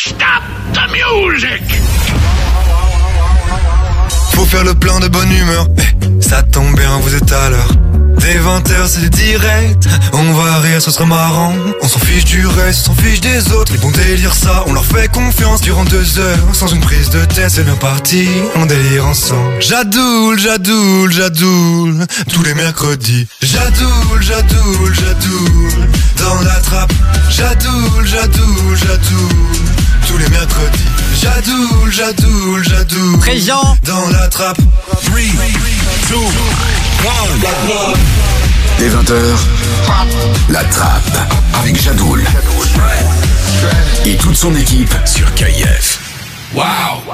Stop the music! Faut faire le plein de bonne humeur. Ça tombe bien, vous êtes à l'heure. Dès 20h, c'est direct. On va rire, ce sera marrant. On s'en fiche du reste, on s'en fiche des autres. Les bons délires, ça, on leur fait confiance. Durant 2 heures, sans une prise de tête, c'est bien parti. On délire ensemble. J'adoule, j'adoule, j'adoule. Tous les mercredis. J'adoule, j'adoule, j'adoule. Dans la trappe. J'adoule, j'adoule, j'adoule. Tous les mercredis. J'adoule, j'adoule, j'adoule. Présent. Dans la trappe. 3, 2, 1. Dès 20h, la trappe avec Jadoul et toute son équipe sur KIF. Wow!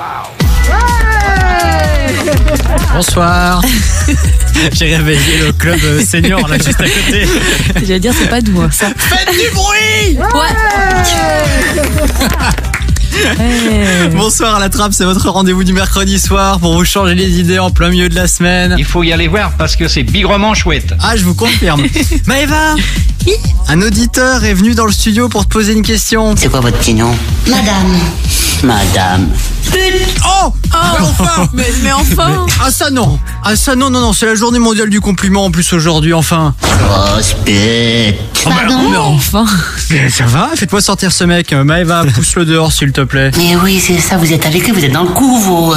Bonsoir. J'ai réveillé le club senior là juste à côté. J'allais dire c'est pas doux ça. Faites du bruit. Bonsoir à la trappe, c'est votre rendez-vous du mercredi soir pour vous changer les idées en plein milieu de la semaine. Il faut y aller voir parce que c'est bigrement chouette. Ah, je vous confirme. Maëva, un auditeur est venu dans le studio pour te poser une question. C'est quoi votre petit nom? Madame. Oh, enfin. Mais enfin. Ah ça non, c'est la journée mondiale du compliment en plus aujourd'hui, enfin. Grosse pute. Pardon. Mais enfin. Ça va, faites-moi sortir ce mec. Maëva, pousse-le dehors s'il te plaît. Mais oui, c'est ça, vous êtes avec lui, vous êtes dans le coup, vous.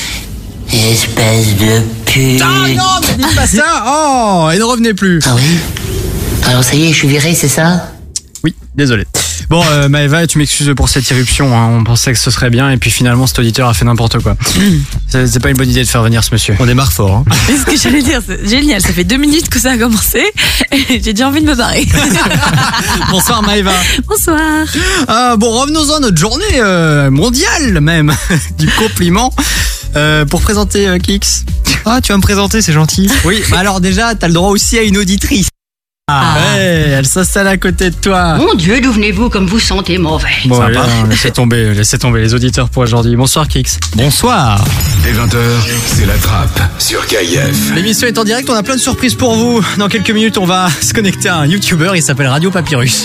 Espèce de pute. Ah non, mais dis pas ça. Oh, et ne revenez plus. Ah oui? Alors ça y est, je suis viré, c'est ça? Oui, désolé. Bon, Maëva, tu m'excuses pour cette irruption, hein. On pensait que ce serait bien et puis finalement cet auditeur a fait n'importe quoi. C'est pas une bonne idée de faire venir ce monsieur. On démarre fort, hein. C'est ce que j'allais dire, c'est génial, ça fait 2 minutes que ça a commencé et j'ai déjà envie de me barrer. Bonsoir Maëva. Bonsoir. Bon, revenons-en à notre journée mondiale même du compliment. Pour présenter Kix. Ah, tu vas me présenter, c'est gentil. Oui, bah alors déjà, t'as le droit aussi à une auditrice. Ouais, elle s'installe à côté de toi. Mon Dieu, d'où venez-vous comme vous sentez mauvais? Bon, laissez tomber les auditeurs pour aujourd'hui. Bonsoir Kix. Bonsoir. Dès 20h, c'est la trappe sur KIF. L'émission est en direct, on a plein de surprises pour vous. Dans quelques minutes, on va se connecter à un YouTuber, il s'appelle Radio Papyrus.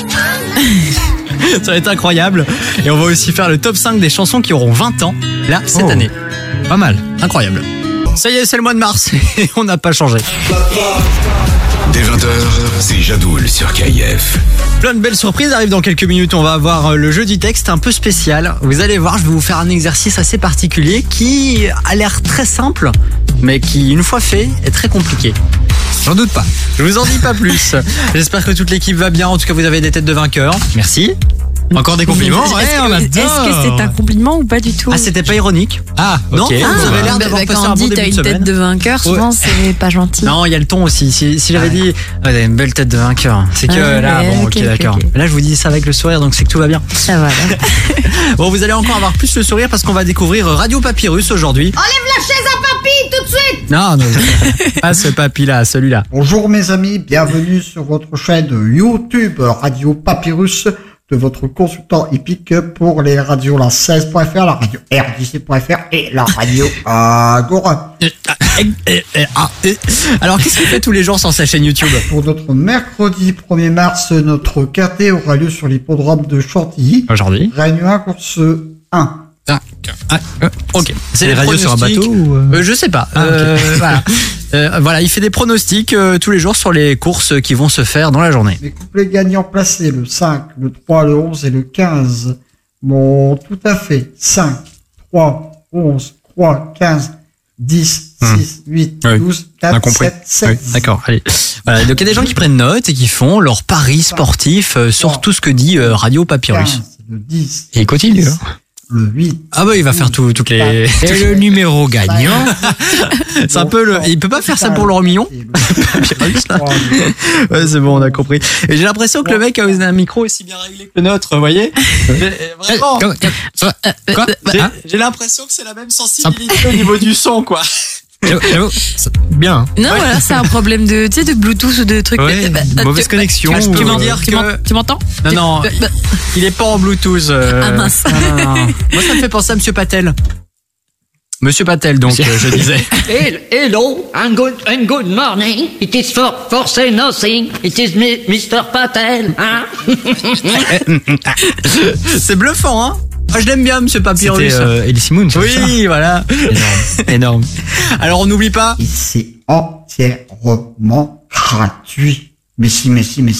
Ça va être incroyable. Et on va aussi faire le top 5 des chansons qui auront 20 ans, là, cette année. Pas mal, incroyable. Ça y est, c'est le mois de mars et on n'a pas changé. Dès 20h, c'est Jadoul sur KIF. Plein de belles surprises arrivent dans quelques minutes. On va avoir le jeu du texte un peu spécial. Vous allez voir, je vais vous faire un exercice assez particulier qui a l'air très simple, mais qui, une fois fait, est très compliqué. J'en doute pas. Je vous en dis pas plus. J'espère que toute l'équipe va bien. En tout cas, vous avez des têtes de vainqueurs. Merci. Encore des compliments. Est-ce que c'est un compliment ou pas du tout? Ah, c'était pas ironique? Ah, ok. Non, vous avez l'air d'avoir passé un bon début de semaine. Quand on dit t'as une tête de vainqueur, souvent c'est pas gentil. Non, il y a le ton aussi. Si j'avais dit, vous avez une belle tête de vainqueur, c'est que là, bon, ok, d'accord. Okay. Là, je vous dis ça avec le sourire, donc c'est que tout va bien. Ça va. Bon, vous allez encore avoir plus le sourire parce qu'on va découvrir Radio Papyrus aujourd'hui. Enlève la chaise à papy tout de suite! Non, pas ce papy-là, celui-là. Bonjour mes amis, bienvenue sur votre chaîne YouTube Radio Papyrus, de votre consultant hippique pour les radios la 16.fr, la radio RDC.fr et la radio Agora. Alors, qu'est-ce qu'il fait tous les jours sur sa chaîne YouTube? Pour notre mercredi 1er mars, notre KT aura lieu sur l'hippodrome de Chantilly. Aujourd'hui. Réunion 1, course 1. Ok. C'est les radios sur un bateau ou je sais pas. Voilà. Voilà, il fait des pronostics tous les jours sur les courses qui vont se faire dans la journée. Les couplets gagnants placés, le 5, le 3, le 11 et le 15. Bon, tout à fait. 5, 3, 11, 3, 15, 10, 6, 8, 12, 4, 7, 7. Oui, d'accord, allez. Voilà, donc il y a des gens qui prennent note et qui font leur paris sportif sur tout ce que dit Radio Papyrus. 15, le 10. Et il continue. Le 8. Ah bah il va faire toutes les... Et le numéro gagnant. C'est un peu le... Il peut pas faire ça pour l'euro million. Ouais, c'est bon, on a compris. Et j'ai l'impression que le mec a un micro aussi bien réglé que le nôtre, vous voyez. Vraiment. Quoi? J'ai l'impression que c'est la même sensibilité au niveau du son, quoi. Bien. Non, voilà, c'est un problème de, tu sais, de Bluetooth ou de trucs. Ouais, mauvaise connexion. Je peux vous dire que... Tu m'entends? Non, il est pas en Bluetooth. Ah mince. Non. Moi, ça me fait penser à Monsieur Patel. Monsieur Patel, donc, je disais. Hello, and good morning. It is for say nothing. It is Mr. Patel, hein? C'est bluffant, hein? Ah, je l'aime bien, monsieur Papyrus. C'était Elie Semoun, c'est ça? Oui, voilà. Énorme. Alors, on n'oublie pas. Et c'est entièrement gratuit. Mais si. Monsieur, mais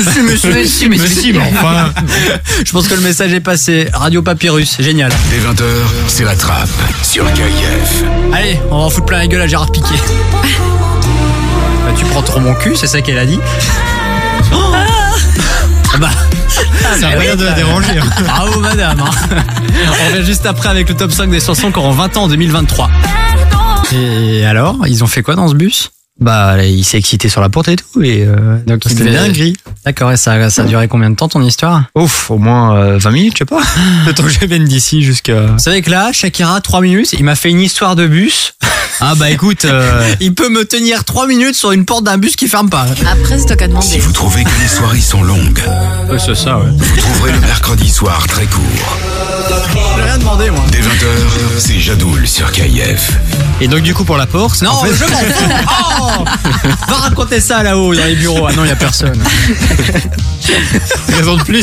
enfin. Je pense que le message est passé. Radio Papyrus, génial. Dès 20h, c'est la trappe sur KIF. Allez, on va en foutre plein la gueule à Gérard Piquet. Bah, tu prends trop mon cul, c'est ça qu'elle a dit. Oh bah, ça a rien de la déranger. Bravo madame. On revient juste après avec le top 5 des chansons qui auront 20 ans en 2023. Et alors, ils ont fait quoi dans ce bus? Bah, il s'est excité sur la porte et tout, et donc c'était dinguerie. D'accord, et ça a duré combien de temps ton histoire? Ouf, au moins 20 minutes, je sais pas. Le temps que je vienne d'ici jusqu'à... Vous savez que là, Shakira, 3 minutes, il m'a fait une histoire de bus. Ah bah écoute... Il peut me tenir 3 minutes sur une porte d'un bus qui ferme pas. Après, c'est toi qui as demandé. Si vous trouvez que les soirées sont longues, C'est ça, ouais. vous trouverez le mercredi soir très court. J'ai rien demandé, moi. Dès 20h, c'est Jadoul sur KIF. Et donc du coup pour la Porsche... Non, en fait... je m'en fous. Oh, va raconter ça là-haut dans les bureaux. Ah non, il y a personne. Raison de plus.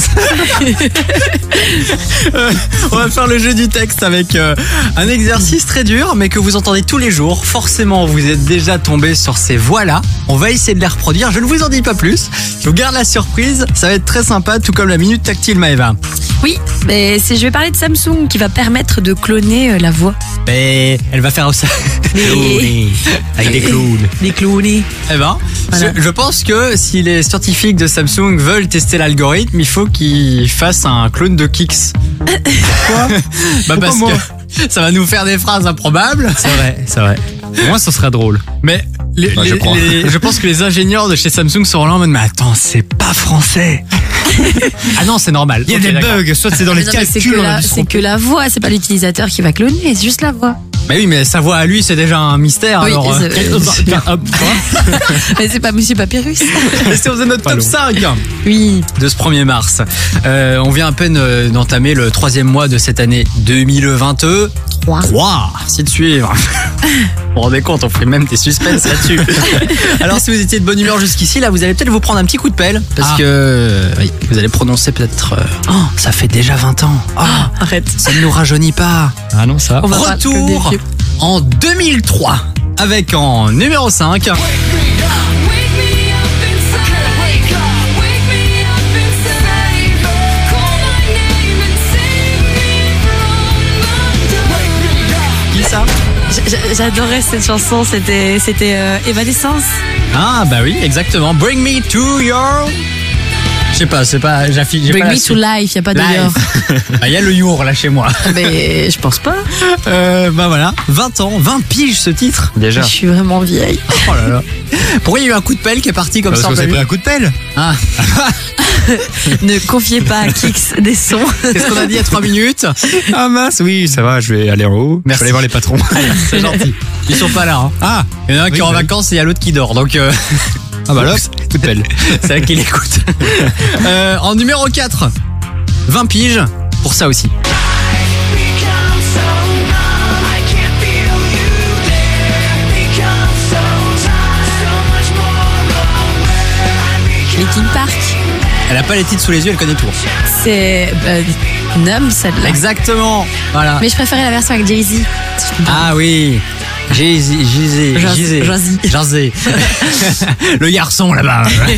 On va faire le jeu du texte avec un exercice très dur, mais que vous entendez tous les jours. Forcément, vous êtes déjà tombé sur ces voix-là. On va essayer de les reproduire. Je ne vous en dis pas plus. Je vous garde la surprise. Ça va être très sympa, tout comme la minute tactile, Maëva. Oui, mais je vais parler de Samsung qui va permettre de cloner la voix. Mais elle va faire ça. Avec des clowns. Des clonés. Eh ben, Voilà. je pense que si les scientifiques de Samsung veulent tester l'algorithme, il faut qu'ils fassent un clone de Kix. Pourquoi? Bah parce moi que ça va nous faire des phrases improbables. C'est vrai. Au moins, ça serait drôle. Mais je pense que les ingénieurs de chez Samsung seront là en mode mais attends, c'est pas français. Ah non, c'est normal. Il y a Ok, des d'accord. bugs, soit c'est dans les Mais non, mais calculs, on a dû se c'est tromper. que la voix, c'est pas l'utilisateur qui va cloner, c'est juste la voix. Mais oui, mais sa voix à lui, c'est déjà un mystère. Oui, alors, Mais c'est pas Monsieur Papyrus. Et si on faisait notre top 5 Oui. de ce 1er mars. On vient à peine d'entamer le 3e mois de cette année 2023. 3, merci de suivre. Vous vous rendez compte, on fait même des suspens là-dessus. Alors si vous étiez de bonne humeur jusqu'ici, là vous allez peut-être vous prendre un petit coup de pelle. Parce que oui, vous allez prononcer peut-être oh, ça fait déjà 20 ans. Oh, Arrête. ça ne nous rajeunit pas. Ah non, ça... On va pas que Retour des vieux. en 2003 avec en numéro 5 qui ça? J'adorais cette chanson, c'était Evanescence. Ah bah oui, exactement. Bring me to your... Je sais pas, c'est pas... j'ai Bring pas la me to suite. life, y a pas de your. Il y a le your là chez moi. Mais je pense pas. Bah voilà, 20 ans, 20 piges ce titre. Déjà. Je suis vraiment vieille. Oh là là. Pourquoi il y a eu un coup de pelle qui est parti comme Parce ça qu'on en s'est plein pris un coup de pelle. Ah, Ne confiez pas à Kix des sons. qu'est-ce qu'on a dit à 3 minutes? Ah mince, oui, ça va, je vais aller en haut. Merci. Je vais aller voir les patrons. C'est gentil. Ils sont pas là. Hein. Ah, Il y en a un qui oui, est en bah oui. vacances et il y a l'autre qui dort. Donc ah bah là, coup de pelle. c'est là qu'il écoute. En numéro 4, 20 piges pour ça aussi. Linkin Park. Elle a pas les titres sous les yeux, elle connaît tout. C'est Numb, celle-là. Exactement. Voilà. Mais je préférais la version avec Jay-Z. Ah oui. Jay-Z. Le garçon là-bas.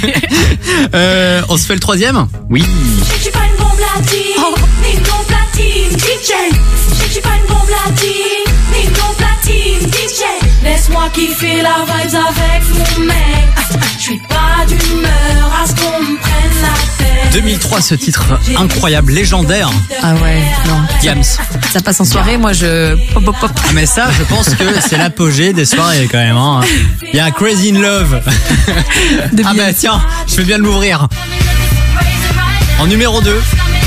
On se fait le 3e? Oui. Je suis pas une bombe latine, ni une bombe latine, DJ. Je suis pas une bombe latine, ni une bombe latine, DJ. Laisse-moi kiffer la vibes avec mon mec. Je suis pas d'humeur à ce qu'on me prenne la tête. 2003, ce titre incroyable, légendaire. Ah ouais, non. Yams. Ça passe en soirée, moi je... Pop, pop, pop. Ah, mais ça, je pense que c'est l'apogée des soirées quand même. Hein. Il y a Crazy in Love. Ah bah tiens, je vais bien l'ouvrir. En numéro 2,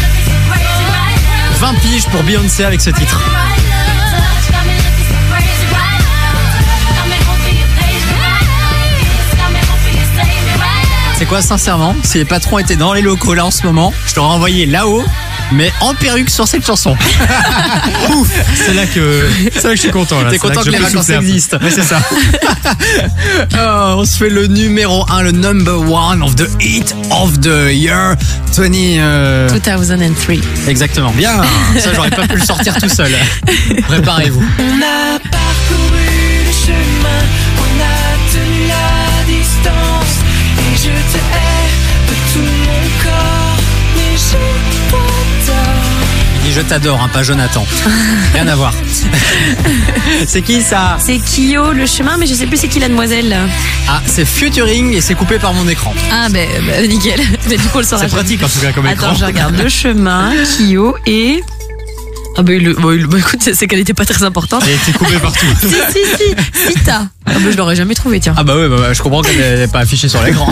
20 piges pour Beyoncé avec ce titre. C'est quoi, sincèrement, si les patrons étaient dans les locaux là en ce moment, je t'aurais envoyé là-haut mais en perruque sur cette chanson. Ouf, c'est là que je suis content. Là. T'es content que les vacances existent. Ouais, c'est ça. Oh, on se fait le numéro 1, le number 1 of the hit of the year 2003. Exactement. Bien. Ça, j'aurais pas pu le sortir tout seul. Préparez-vous. On a parcouru le chemin, on a tenu la distance. Et je te hais de tout mon corps, mais je t'adore. Il dit je t'adore, hein, pas Jonathan. Rien à voir. C'est qui ça? C'est Kyo, le chemin, mais je sais plus c'est qui la demoiselle. Ah, c'est featuring et c'est coupé par mon écran. Ah, nickel. Mais du coup, on le saura. C'est pratique en tout cas comme écran. Attends, je regarde le chemin, Kyo et. Ah écoute, c'est qu'elle était pas très importante. Elle était coupée partout. si, Sita. Je l'aurais jamais trouvé, tiens. Ah bah ouais, je comprends qu'elle n'est pas affichée sur l'écran.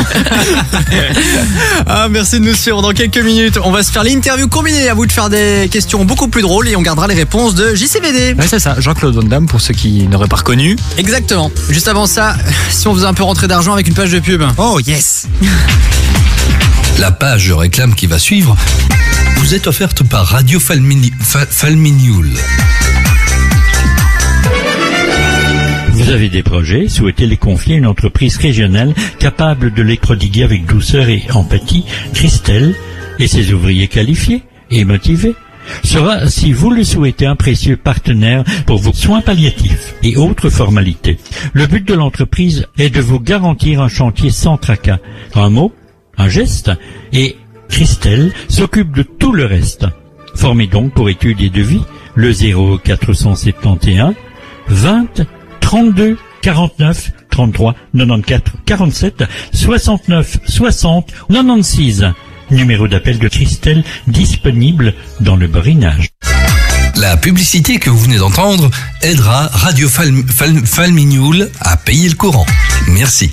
Ah, merci de nous suivre. Dans quelques minutes, on va se faire l'interview combinée. À vous de faire des questions beaucoup plus drôles et on gardera les réponses de JCVD. Ouais, c'est ça, Jean-Claude Van Damme pour ceux qui n'auraient pas reconnu. Exactement. Juste avant ça, si on faisait un peu rentrer d'argent avec une page de pub. Oh yes. La page de réclame qui va suivre vous est offerte par Radio Falminioul. Vous avez des projets, souhaitez les confier à une entreprise régionale capable de les prodiguer avec douceur et empathie. Christelle et ses ouvriers qualifiés et motivés sera, si vous le souhaitez, un précieux partenaire pour vos soins palliatifs et autres formalités. Le but de l'entreprise est de vous garantir un chantier sans tracas. Un mot, un geste, et Christelle s'occupe de tout le reste. Formez donc pour études et devis le 0471 20 32 49 33 94 47 69 60 96. Numéro d'appel de Christelle disponible dans le borinage. La publicité que vous venez d'entendre aidera Radio Falminioul à payer le courant. Merci.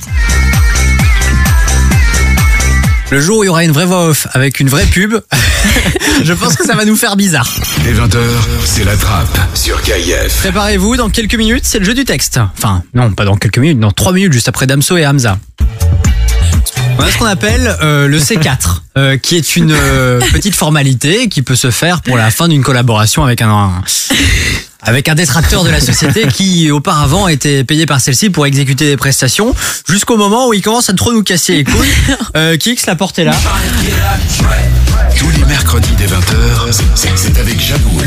Le jour où il y aura une vraie voix off avec une vraie pub, je pense que ça va nous faire bizarre. Les 20h, c'est la trappe sur KIF. Préparez-vous, dans quelques minutes, c'est le jeu du texte. Enfin, non, pas dans quelques minutes, dans 3 minutes, juste après Damso et Hamza. On a ce qu'on appelle le C4, qui est une petite formalité qui peut se faire pour la fin d'une collaboration avec un détracteur de la société qui auparavant était payé par celle-ci pour exécuter des prestations, jusqu'au moment où il commence à trop nous casser les couilles. Kix, la porte est là. Tous les mercredis dès 20h, c'est avec Jaboul.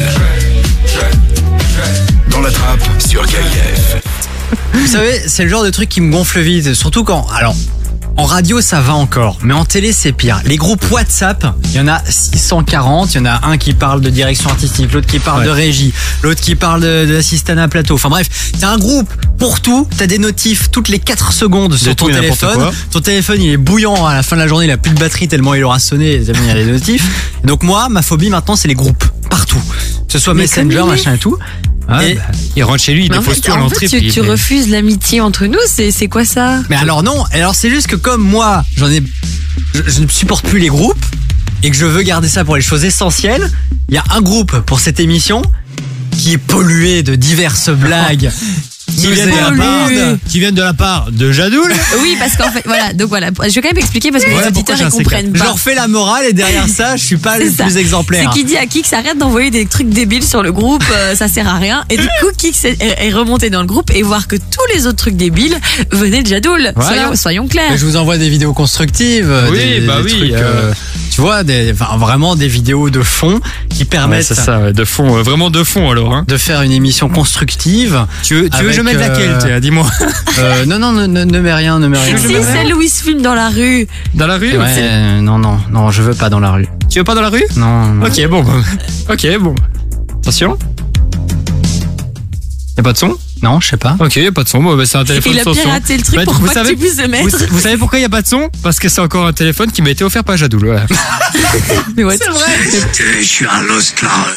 Dans la trappe sur KIF. Vous savez, c'est le genre de truc qui me gonfle vite, surtout quand... Alors, en radio, ça va encore, mais en télé, c'est pire. Les groupes WhatsApp, il y en a 640. Il y en a un qui parle de direction artistique, l'autre qui parle de régie, l'autre qui parle d'assistant à plateau. Enfin bref, t'as un groupe pour tout. T'as des notifs toutes les 4 secondes sur ton téléphone. Ton téléphone, il est bouillant à la fin de la journée. Il a plus de batterie tellement il aura sonné. Tellement il y a des notifs. Donc moi, ma phobie maintenant, c'est les groupes. Partout. Que ce soit Messenger, machin et tout. Ah, il rentre chez lui, il dépose tout à l'entrée. Tu refuses l'amitié entre nous, c'est quoi ça? Mais alors non, alors c'est juste que comme moi, je ne supporte plus les groupes et que je veux garder ça pour les choses essentielles, il y a un groupe pour cette émission qui est pollué de diverses blagues. Qui viennent de la part de Jadoul. Oui, parce qu'en fait, voilà. Donc voilà, je vais quand même expliquer parce que les auditeurs ils comprennent pas. Je leur fais la morale et derrière ça, je suis pas le plus exemplaire. C'est qui dit à Kix arrête d'envoyer des trucs débiles sur le groupe, ça sert à rien. Et du coup, Kix est remonté dans le groupe et voir que tous les autres trucs débiles venaient de Jadoul. Voilà. Soyons clairs. Mais je vous envoie des vidéos constructives. Oui, des trucs, tu vois, vraiment des vidéos de fond qui permettent. C'est ça, de fond, vraiment de fond alors. Hein. De faire une émission constructive. Tu veux que je mette laquelle, dis-moi. Non, ne mets rien, Si, celle où il se filme dans la rue. Dans la rue? Ouais, non, je veux pas dans la rue. Tu veux pas dans la rue? Non. Ok, bon. Attention. Y'a pas de son? Non, je sais pas. Ok, y'a pas de son. Bon, c'est un téléphone sans son. Il a piraté le truc pour pas que tu puisses le mettre. Vous savez pourquoi y'a pas de son? Parce que c'est encore un téléphone qui m'a été offert par Jadoul. Voilà. Mais ouais, c'est vrai. Je suis un Oscar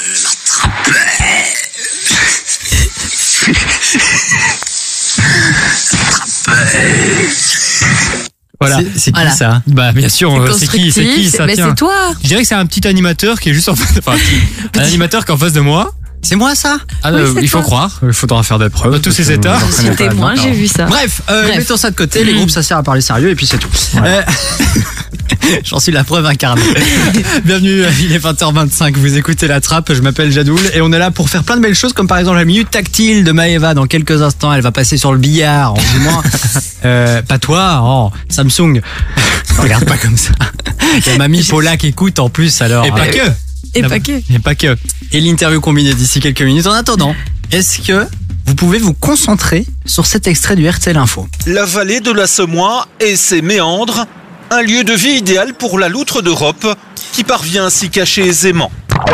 Voilà. C'est qui ça? Bah bien sûr, c'est qui ça? Mais Tiens. c'est toi. Je dirais que c'est un petit animateur qui est juste en face. Enfin, un animateur qui est en face de moi. C'est moi ça? Il faut croire, il faudra faire des preuves. Dans tous ces états. J'étais témoin, j'ai vu ça. Bref, mettons ça de côté, les groupes ça sert à parler sérieux et puis c'est tout. Voilà. J'en suis la preuve incarnée. Bienvenue, il est 20h25, vous écoutez La Trappe, je m'appelle Jadoul et on est là pour faire plein de belles choses comme par exemple la minute tactile de Maëva. Dans quelques instants, elle va passer sur le billard, du moins. Pas toi, Samsung. Regarde pas comme ça. Il y a mamie Paula qui écoute en plus alors. Et pas que. Et pas que. Et pas que. Et l'interview combinée d'ici quelques minutes. En attendant, est-ce que vous pouvez vous concentrer sur cet extrait du RTL Info? La vallée de la Semois et ses méandres, un lieu de vie idéal pour la loutre d'Europe qui parvient à s'y cacher aisément.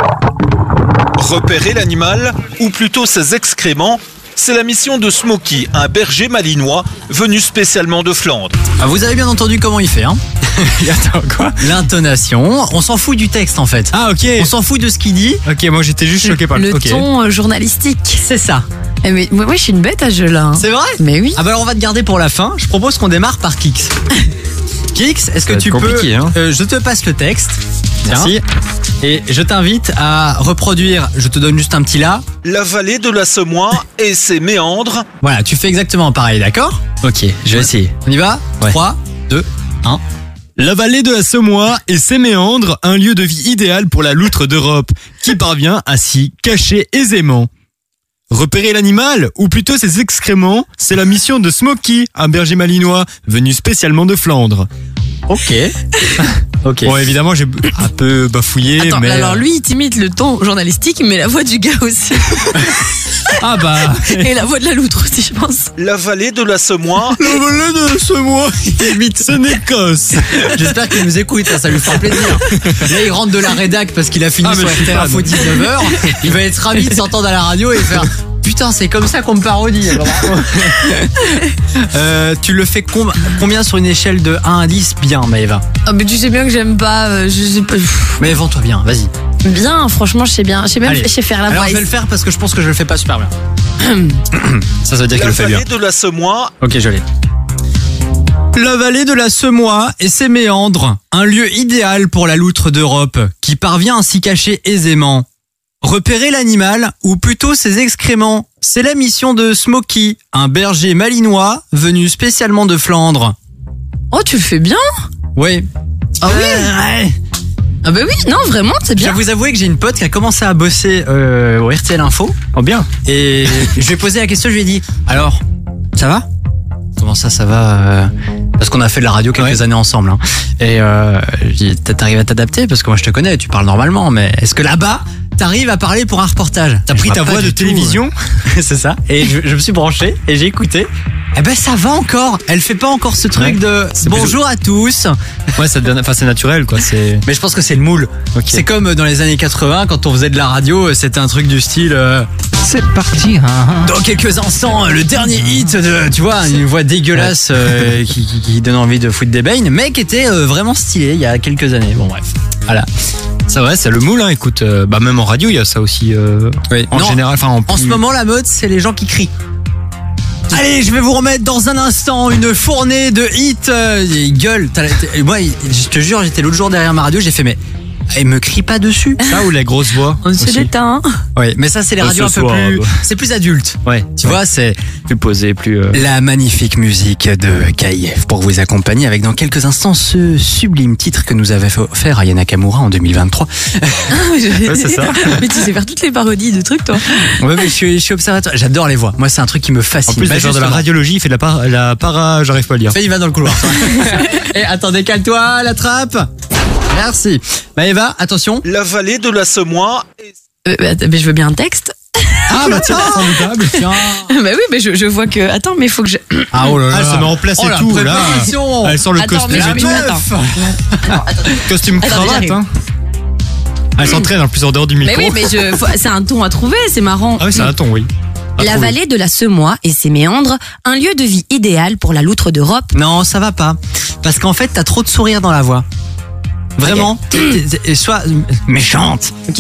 Repérer l'animal, ou plutôt ses excréments, c'est la mission de Smokey, un berger malinois venu spécialement de Flandre. Ah, vous avez bien entendu comment il fait, hein? Attends, quoi? L'intonation, on s'en fout du texte en fait. Ah, ok. On s'en fout de ce qu'il dit. Ok, moi j'étais juste choqué par le ton journalistique. C'est ça. Mais moi je suis une bête à ce jeu-là. C'est vrai? Mais oui. Ah bah alors on va te garder pour la fin. Je propose qu'on démarre par Kix. Kix, est-ce que tu peux... Hein. Je te passe le texte. Merci. Et je t'invite à reproduire, je te donne juste un petit là. La vallée de la Semois et ses méandres. Voilà, tu fais exactement pareil, d'accord? Ok, je vais essayer. On y va? Ouais. 3, 2, 1. La vallée de la Semois et ses méandres, un lieu de vie idéal pour la loutre d'Europe, qui parvient à s'y cacher aisément. Repérer l'animal, ou plutôt ses excréments, c'est la mission de Smokey, un berger malinois, venu spécialement de Flandre. Ok. Ok. Bon, évidemment, j'ai un peu bafouillé, Attends, mais... alors lui, il t'imite le ton journalistique, mais la voix du gars aussi. Ah bah... Et la voix de la loutre aussi, je pense. La vallée de la Semois. La vallée de la Semois, c'est une Écosse. J'espère qu'il nous écoute, ça lui fera plaisir. Là, il rentre de la rédac parce qu'il a fini mais son je suis RTL fan. Info 19h. Il va être ravi de s'entendre à la radio et faire... Putain, c'est comme ça qu'on me parodie. Tu le fais combien sur une échelle de 1 à 10 bien, Maëva? Oh, mais tu sais bien que j'aime pas. Je sais pas. Mais vends-toi bien, vas-y. Bien, franchement, je sais bien. Je sais même Allez. je sais faire la Alors voix. je vais le faire parce que je pense que je le fais pas super bien. Ça veut dire qu'il La le fait bien. vallée de la Semois. Ok, je l'ai. La vallée de la Semois et ses méandres, un lieu idéal pour la loutre d'Europe, qui parvient à s'y cacher aisément. Repérer l'animal, ou plutôt ses excréments, c'est la mission de Smokey, un berger malinois venu spécialement de Flandre. Oh, tu le fais bien. Oui. Ah oui. Ouais. Ah bah oui, non, vraiment, c'est Je bien. vais vous avouer que j'ai une pote qui a commencé à bosser au RTL Info. Oh bien. Et je lui ai posé la question, je lui ai dit, alors, ça va? Comment ça va Parce qu'on a fait de la radio quelques années ensemble. Hein. Et je dis, t'arrives à t'adapter? Parce que moi je te connais, tu parles normalement, mais est-ce que là-bas, t'arrives à parler pour un reportage? T'as pris ta voix de télévision? C'est ça. Et je me suis branché et j'ai écouté. Eh ben ça va encore. Elle fait pas encore ce truc de bonjour à tous. Ouais, ça devient, enfin c'est naturel quoi. C'est. Mais je pense que c'est le moule. Okay. C'est comme dans les années 80 quand on faisait de la radio, c'était un truc du style. C'est parti. Dans quelques instants, le dernier hit de, tu vois, une voix dégueulasse qui donne envie de foutre des beignes, mais qui était vraiment stylé il y a quelques années. Bon bref, voilà. C'est vrai, c'est le moule. Hein. Écoute, bah même en radio, il y a ça aussi. Oui. En général, enfin en ce moment, la mode, c'est les gens qui crient. Allez, je vais vous remettre dans un instant une fournée de hits. Ils gueulent. Moi, je te jure, j'étais l'autre jour derrière ma radio, j'ai fait mais. Elle me crie pas dessus. Ça ou les grosses voix. On se détend. Oui, mais ça c'est les radios un peu plus. C'est plus adulte. Ouais. Tu vois, c'est plus posé, plus. La magnifique musique de KIF pour vous accompagner avec dans quelques instants ce sublime titre que nous avait offert Aya Nakamura en 2023. Ouais, c'est ça. Mais tu sais faire toutes les parodies de trucs, toi. Ouais, mais je suis observateur. J'adore les voix. Moi, c'est un truc qui me fascine. En plus, il fait de la radiologie, il fait de la para, j'arrive pas à lire. Il va dans le couloir. Et attends, décale-toi, la trappe. Merci. Maëva, attention. La vallée de la Semois. Mais je veux bien un texte. Ah bah tiens, formidable. Tiens. Bah oui, mais je vois que. Attends, mais il faut que je. Ah oh là là. Elle se met en place et la tout là. préparation. Elle sort le Attends, costume. mais attends. Costume cravate. j'arrive. Hein. Elle s'entraîne en plus en dehors du micro. Mais oui, mais c'est un ton à trouver, c'est marrant. Ah oui, c'est un ton, oui. La vallée de la Semois et ses méandres, un lieu de vie idéal pour la loutre d'Europe. Non, ça va pas. Parce qu'en fait, t'as trop de sourire dans la voix. Vraiment. Sois méchante. Ok.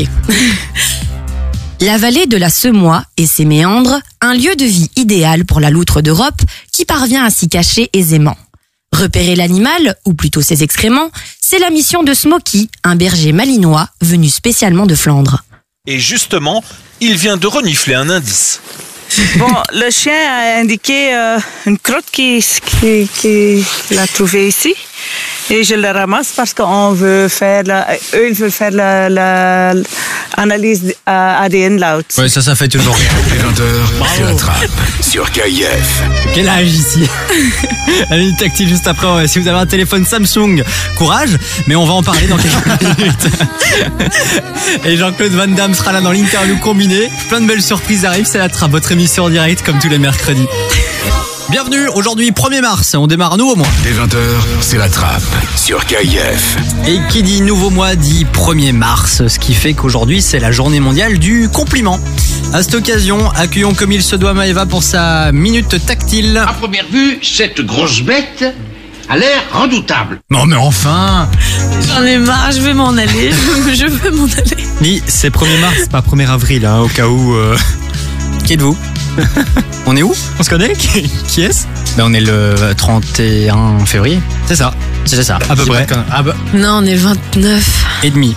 La vallée de la Semois et ses méandres, un lieu de vie idéal pour la loutre d'Europe qui parvient à s'y cacher aisément. Repérer l'animal, ou plutôt ses excréments, c'est la mission de Smokey, un berger malinois venu spécialement de Flandre. Et justement, il vient de renifler un indice. Bon, le chien a indiqué une crotte qu'il a trouvée ici. Et je le ramasse parce qu'on veut faire eux, ils veulent faire l'analyse ADN là au-dessus. Ouais, ça fait toujours rien. Les 20h, c'est la trappe sur KIF. Quel âge ici? La minute active juste après. Ouais, si vous avez un téléphone Samsung, courage, mais on va en parler dans quelques minutes. Et Jean-Claude Van Damme sera là dans l'interview combinée. Plein de belles surprises arrivent, c'est la trappe, votre émission en direct comme tous les mercredis. Bienvenue, aujourd'hui 1er mars, on démarre un nouveau mois. Dès 20h, c'est la trappe sur KIF. Et qui dit nouveau mois dit 1er mars, ce qui fait qu'aujourd'hui c'est la journée mondiale du compliment. À cette occasion, accueillons comme il se doit Maëva pour sa minute tactile. À première vue, cette grosse bête a l'air redoutable. Non mais enfin! J'en ai marre, je veux m'en aller, je veux m'en aller. Ni, c'est 1er mars, pas 1er avril, hein, au cas où... Qui êtes-vous? On est où? On se connaît? Qui est-ce? Ben on est le 31 février. C'est ça. C'est ça. À peu près. Non, on est 29. Et demi.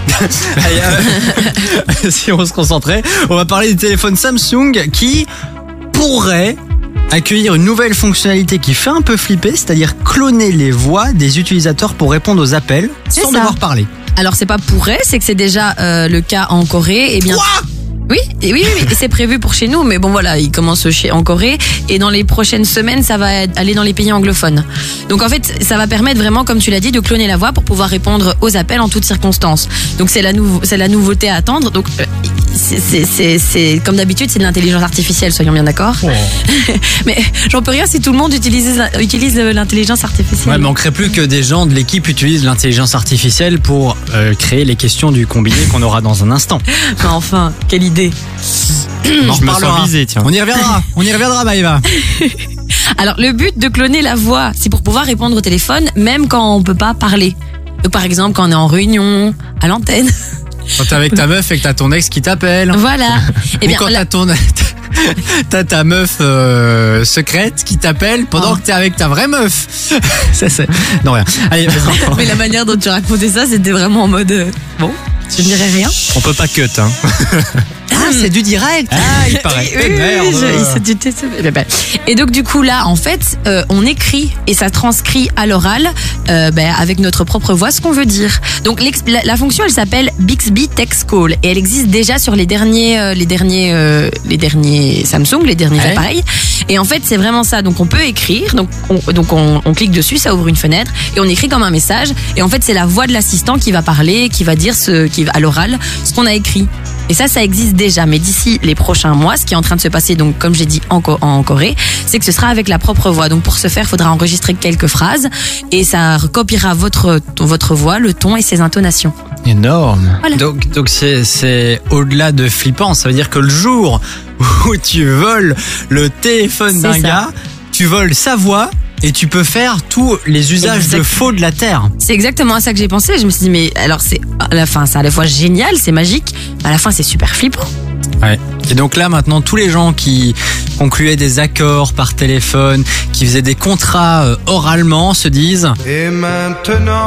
Allez, si on se concentrait, on va parler du téléphone Samsung qui pourrait accueillir une nouvelle fonctionnalité qui fait un peu flipper, c'est-à-dire cloner les voix des utilisateurs pour répondre aux appels sans devoir parler. Alors c'est pas pourrait, c'est que c'est déjà le cas en Corée. Et bien. Quoi? Oui, et c'est prévu pour chez nous, mais bon voilà, il commence en Corée et dans les prochaines semaines, ça va aller dans les pays anglophones. Donc en fait, ça va permettre vraiment, comme tu l'as dit, de cloner la voix pour pouvoir répondre aux appels en toutes circonstances. Donc c'est la nouveauté à attendre. Donc c'est comme d'habitude, c'est de l'intelligence artificielle, soyons bien d'accord. Oh. Mais j'en peux rien si tout le monde utilise l'intelligence artificielle. Ouais, manquerait plus que des gens de l'équipe utilisent l'intelligence artificielle pour créer les questions du combiné qu'on aura dans un instant. Mais enfin, quelle idée. On en reparlera. On y reviendra Maëva. Alors le but de cloner la voix, c'est pour pouvoir répondre au téléphone même quand on peut pas parler. Donc par exemple quand on est en réunion, à l'antenne. Quand t'es avec ta meuf et que t'as ton ex qui t'appelle. Voilà. Et bien quand t'as ta meuf secrète qui t'appelle pendant que t'es avec ta vraie meuf. Ça c'est... Non rien. Allez, vas-y. Mais la manière dont tu racontais ça, c'était vraiment en mode bon, je ne dirais rien. On peut pas cut, hein. Ah, c'est du direct. Ah, il paraît. Et donc du coup là, en fait, on écrit et ça transcrit à l'oral, avec notre propre voix, ce qu'on veut dire. Donc la fonction, elle s'appelle Bixby Text Call et elle existe déjà sur les derniers Samsung, les derniers appareils. Et en fait, c'est vraiment ça. Donc on peut écrire, donc on clique dessus, ça ouvre une fenêtre et on écrit comme un message. Et en fait, c'est la voix de l'assistant qui va parler, qui va dire à l'oral ce qu'on a écrit. Et ça existe déjà, mais d'ici les prochains mois, ce qui est en train de se passer, donc comme j'ai dit en Corée, c'est que ce sera avec la propre voix. Donc pour ce faire, il faudra enregistrer quelques phrases et ça recopiera votre voix, le ton et ses intonations. Énorme. Voilà. Donc c'est au-delà de flippant, ça veut dire que le jour où tu voles le téléphone d'un gars, tu voles sa voix. Et tu peux faire tous les usages de faux de la Terre. C'est exactement à ça que j'ai pensé. Je me suis dit, mais alors c'est à la fin, c'est à la fois génial, c'est magique, mais à la fin, c'est super flippant. Ouais. Et donc là, maintenant, tous les gens qui concluaient des accords par téléphone, qui faisaient des contrats oralement, se disent... Et maintenant,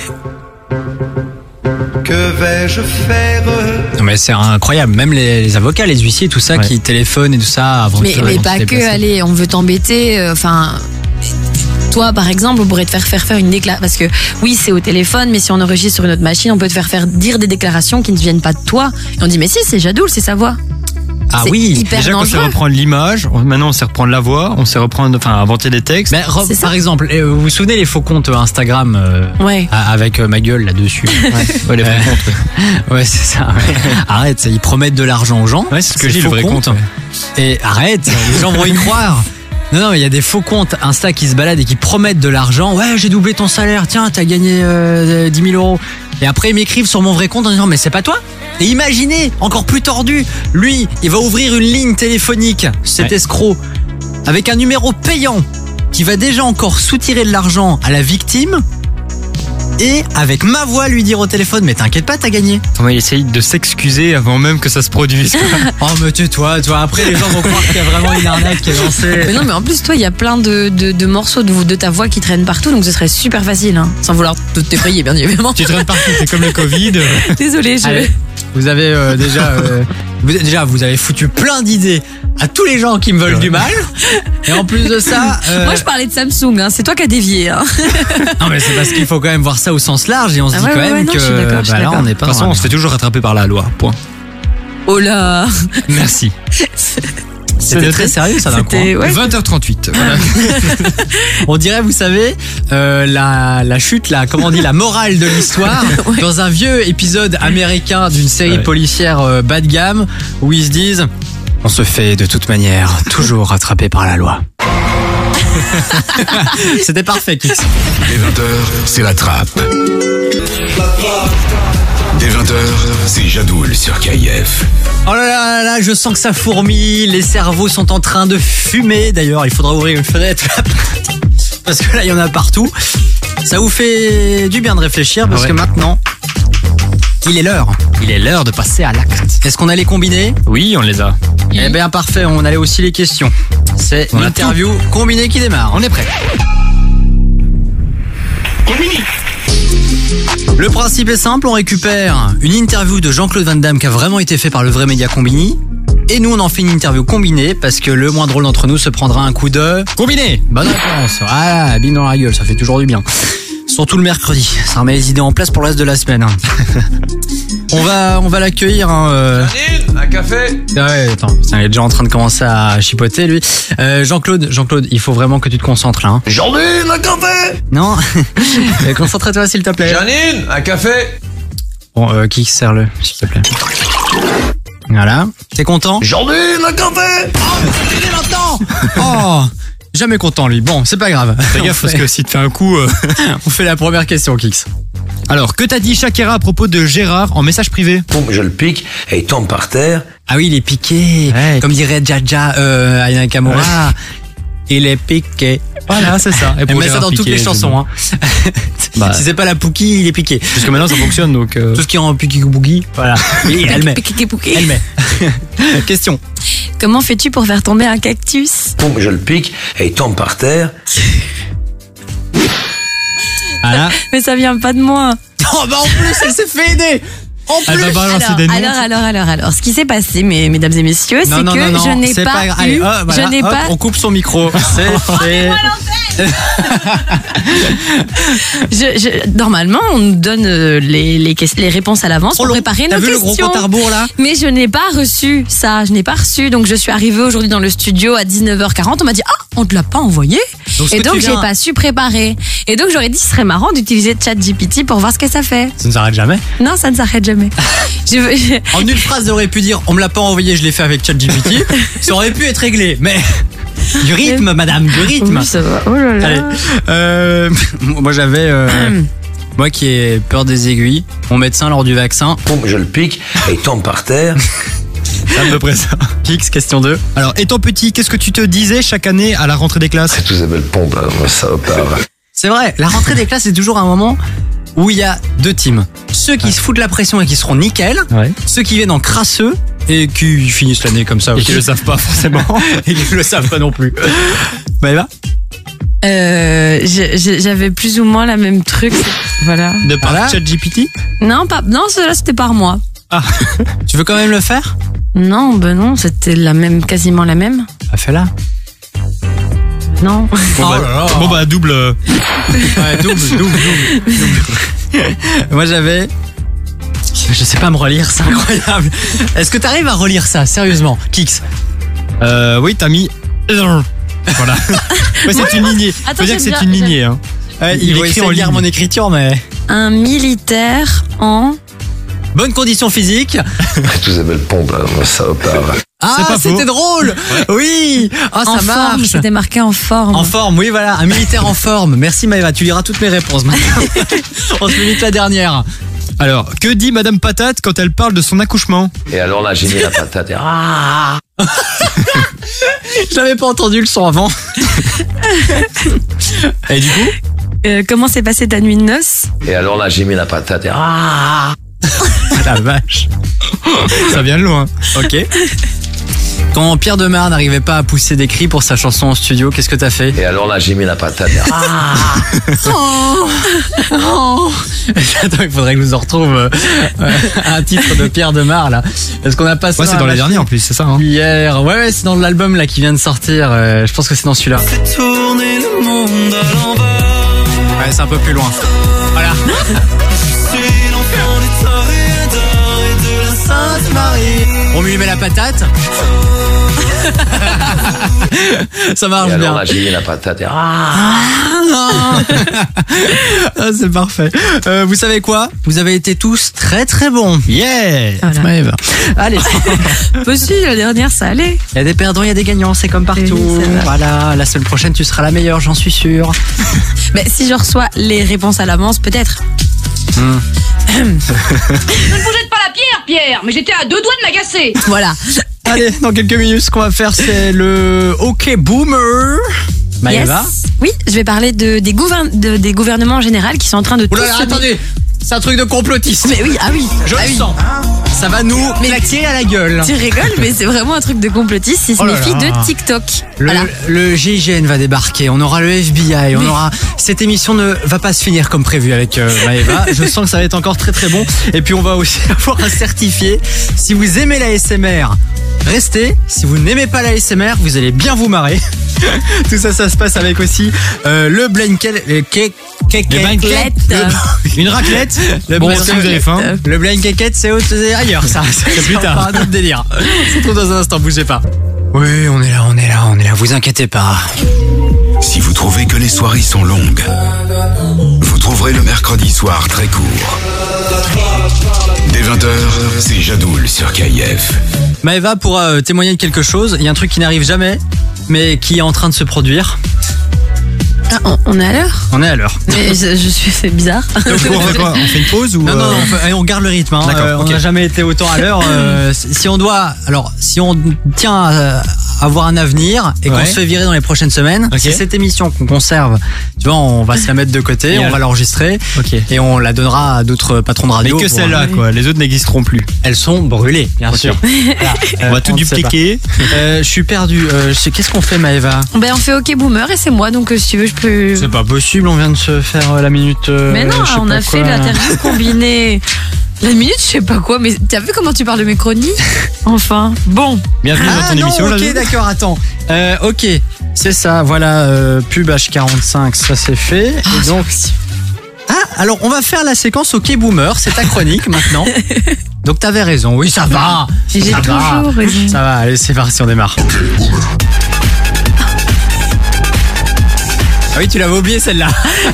que vais-je faire? Non mais c'est incroyable. Même les avocats, les huissiers, tout ça, qui téléphonent et tout ça avant mais pas que, allez, on veut t'embêter, toi, par exemple, on pourrait te faire une déclaration. Parce que oui, c'est au téléphone, mais si on enregistre sur une autre machine, on peut te faire dire des déclarations qui ne viennent pas de toi. Et on dit, mais si, c'est Jadoul, c'est sa voix. Ah c'est oui, hyper déjà dangereux. qu'on sait reprendre l'image, maintenant on sait reprendre la voix, on sait inventer des textes. Mais par exemple, vous vous souvenez les faux comptes Instagram avec ma gueule là-dessus. Ouais, les faux comptes. Ouais, c'est ça. Ouais. Arrête, ils promettent de l'argent aux gens. Ouais, c'est ce que je dis, le vrai compte. Et arrête, les gens vont y croire. Non, il y a des faux comptes Insta qui se baladent et qui promettent de l'argent. Ouais, j'ai doublé ton salaire, tiens, t'as gagné 10 000 euros. Et après, ils m'écrivent sur mon vrai compte en disant, mais c'est pas toi? Et imaginez, encore plus tordu, lui, il va ouvrir une ligne téléphonique, cet escroc, avec un numéro payant qui va déjà encore soutirer de l'argent à la victime. Et avec ma voix lui dire au téléphone, mais t'inquiète pas, t'as gagné. Il essaye de s'excuser avant même que ça se produise. Oh mais tais-toi, après les gens vont croire qu'il y a vraiment une arnaque qui est lancée. Mais non, mais en plus toi il y a plein de morceaux de ta voix qui traînent partout, donc ce serait super facile, hein, sans vouloir t'effrayer bien évidemment. Tu traînes partout, c'est comme le Covid. Désolée, Allez, vous avez déjà Vous avez foutu plein d'idées à tous les gens qui me veulent du mal. Et en plus de ça... Moi, je parlais de Samsung, hein. C'est toi qui as dévié. Hein. Non, mais c'est parce qu'il faut quand même voir ça au sens large et on se dit quand même que... je suis d'accord, je suis là, d'accord. on n'est pas... De toute façon, on se fait toujours rattraper par la loi. Point. Oh là. Merci. C'était très sérieux, ça, d'un coup. C'était- ouais. 20h38. Voilà. On dirait, vous savez, la chute, comment on dit, la morale de l'histoire, dans un vieux épisode américain d'une série policière bas de gamme, où ils se disent, on se fait de toute manière toujours rattraper par la loi. C'était parfait, Kix. Dès 20h, c'est la trappe. Dès 20h, c'est Jadoul sur KIF. Oh là là là, je sens que ça fourmille, les cerveaux sont en train de fumer. D'ailleurs, il faudra ouvrir une fenêtre parce que là, il y en a partout. Ça vous fait du bien de réfléchir parce que maintenant, il est l'heure. Il est l'heure de passer à l'acte. Est-ce qu'on a les combinés? Oui, on les a. Eh bien, parfait, on a aussi les questions. C'est On a l'interview combinée qui démarre. On est prêt. Le principe est simple, on récupère une interview de Jean-Claude Van Damme qui a vraiment été fait par le vrai média Combini. Et nous, on en fait une interview combinée parce que le moins drôle d'entre nous se prendra un coup de... Combiné. Bonne réponse. Voilà, bim dans la gueule, ça fait toujours du bien. Surtout le mercredi, ça remet les idées en place pour le reste de la semaine. On va l'accueillir. Janine, un café? Ouais, attends, putain, il est déjà en train de commencer à chipoter lui. Jean-Claude, il faut vraiment que tu te concentres là. Hein. Janine, un café? Non, concentre-toi s'il te plaît. Janine, un café? Bon, qui serre-le, s'il te plaît. Voilà, t'es content? Janine, un café? Il est maintenant. Oh, jamais content lui. Bon, c'est pas grave. Fais gaffe parce que si tu fais un coup... On fait la première question, Kix. Alors, que t'as dit Shakira à propos de Gérard en message privé? Boum, je le pique et il tombe par terre. Ah oui, il est piqué. Ouais. Comme dirait Jaja Aya Nakamura. Ouais. Il est piqué. Voilà, c'est ça. Elle pour met ça Gérard dans toutes Piqué, les chansons. Hein. Bah. Si c'est pas la Pouki, il est piqué. Jusque maintenant, ça fonctionne, donc... Tout ce qui est en Pouki Boogie, voilà. Et elle met. Elle met. Question. Comment fais-tu pour faire tomber un cactus? Boum, je le pique et il tombe par terre. Voilà. Mais ça vient pas de moi. Oh, bah en plus, elle s'est fait aider. En Elle plus. va balancer des noms. Alors, ce qui s'est passé, mesdames et messieurs, c'est que je n'ai c'est pas grave. eu, Allez, voilà, je n'ai hop, pas, on coupe son micro. C'est fait. Normalement, on nous donne les réponses à l'avance pour préparer T'as nos vu questions. le gros compte à rebours là? Mais je n'ai pas reçu ça, donc je suis arrivée aujourd'hui dans le studio à 19h40, on m'a dit on te l'a pas envoyé, et donc j'ai pas su préparer. Et donc j'aurais dit ce serait marrant d'utiliser ChatGPT pour voir ce que ça fait. Ça ne s'arrête jamais. Non, ça ne s'arrête jamais. En une phrase, j'aurais pu dire on me l'a pas envoyé, je l'ai fait avec ChatGPT. Ça aurait pu être réglé, mais du rythme, madame, du rythme. Oui, ça va. Oh là là. Allez, moi j'avais moi qui ai peur des aiguilles, mon médecin lors du vaccin. Boum, je le pique et il tombe par terre. C'est à peu près ça. Kix, question 2. Alors, étant petit, qu'est-ce que tu te disais chaque année à la rentrée des classes? Tous ces belles pompes là, moi ça part. C'est vrai, la rentrée des classes c'est toujours un moment où il y a deux teams. Ceux qui se foutent la pression et qui seront nickel, ceux qui viennent en crasseux et qui finissent l'année comme ça. Et qui le savent pas forcément. Et qui le savent pas non plus. Maëva? J'avais plus ou moins la même truc. Voilà. De par ChatGPT? Non, cela c'était par moi. Ah, tu veux quand même le faire? Non, non, c'était quasiment la même. Ah, fais-la. Non. Bon bah double. Ouais, double. Moi j'avais... Je sais pas me relire, c'est incroyable. Est-ce que t'arrives à relire ça, sérieusement, Kix? Oui, t'as mis... Voilà. Ouais, c'est une lignée. Attends, Faut dire que j'ai c'est déjà- une lignée. Hein. Il va essayer de lire mon écriture, mais... Un militaire en... Bonne condition physique. Tous ces belles pompes là, moi ça part. Ah, c'était drôle. Oui. Ah, en ça marche. forme, c'était marqué en forme. En forme, oui, voilà, un militaire en forme. Merci Maëva, tu liras toutes mes réponses maintenant. On se limite la dernière. Alors, que dit Madame Patate quand elle parle de son accouchement? Et alors là, j'ai mis la patate et Je n'avais pas entendu le son avant. Et du coup, comment s'est passée ta nuit de noces? Et alors là, j'ai mis la patate et la vache. Ça vient de loin. Ok. Quand Pierre Demar n'arrivait pas à pousser des cris pour sa chanson en studio, qu'est-ce que t'as fait? Et alors là, j'ai mis la patate. Attends, il faudrait que je nous en retrouve un titre de Pierre Demar là. Parce qu'on a passé. Ouais, c'est dans les derniers en plus, c'est ça. Hein. Hier, ouais, c'est dans l'album là qui vient de sortir. Je pense que c'est dans celui-là. Tourner le monde à l'envers. Ouais, c'est un peu plus loin. Voilà. C'est l'enfant des toréadors et de la Sainte Marie. On lui met la patate. Ça marche et alors bien. là, j'ai mis la patate. C'est parfait. Vous savez quoi? Vous avez été tous très très bons. Yeah. Voilà. Maëva. Allez. Aussi, la dernière, ça allait. Il y a des perdants, il y a des gagnants, c'est comme partout. Oui, Voilà, la semaine prochaine, tu seras la meilleure, j'en suis sûr. Mais si je reçois les réponses à l'avance, peut-être. Je ne vous jette pas la pierre, Pierre, mais j'étais à 2 doigts de m'agacer. Voilà. Allez, dans quelques minutes, ce qu'on va faire, c'est le OK Boomer. Maëva. Yes. Oui, je vais parler des gouvernements en général qui sont en train de... Oh là là, attendez, c'est un truc de complotiste. Mais oui, ah oui. Je le sens. Ça va nous tirer à la gueule. Tu rigoles, mais c'est vraiment un truc de complotiste. C'est Oh là mes filles là. de TikTok. Le GIGN va débarquer, on aura le FBI, on aura... Cette émission ne va pas se finir comme prévu avec Maëva. Je sens que ça va être encore très très bon. Et puis on va aussi avoir un certifié. Si vous aimez la ASMR, restez. Si vous n'aimez pas la ASMR, vous allez bien vous marrer. Tout ça, ça se passe avec aussi le blanket... Une raclette. Bon, est-ce que vous avez faim? Le blind cake, c'est ailleurs, ça. C'est plus tard. Un autre délire. On se retrouve dans un instant, bougez pas. Oui, on est là, vous inquiétez pas. Si vous trouvez que les soirées sont longues, vous trouverez le mercredi soir très court. Dès 20h, c'est Jadoul sur KIF. Maëva pourra témoigner de quelque chose. Il y a un truc qui n'arrive jamais, mais qui est en train de se produire. Ah, on est à l'heure? On est à l'heure. Mais c'est bizarre. Donc, on fait quoi? On fait une pause ou Non, on garde le rythme. Hein. D'accord, On n'a jamais été autant à l'heure. Si on tient à avoir un avenir et qu'on se fait virer dans les prochaines semaines, c'est cette émission qu'on conserve. Tu vois, on va se la mettre de côté, on va l'enregistrer et on la donnera à d'autres patrons de radio. Mais que celle-là, quoi. Les autres n'existeront plus. Elles sont brûlées, bien sûr. Voilà. On va tout dupliquer. Je suis perdu. Qu'est-ce qu'on fait, Maëva? Ben, on fait OK Boomer et c'est moi, donc si tu veux, je peux... C'est pas possible, on vient de se faire la minute. Mais non, on a fait l'interview combinée. La minute, je sais pas quoi, mais t'as vu comment tu parles de mes chroniques? Enfin, bon. Bienvenue dans ton émission, ok, d'accord, attends. Ok, c'est ça, voilà, pub H45, ça c'est fait. Et donc... alors on va faire la séquence OK Boomer, c'est ta chronique maintenant. Donc t'avais raison, oui, ça va. J'ai toujours raison. Ça va, allez, c'est parti, on démarre. Ah oui, tu l'avais oublié celle-là.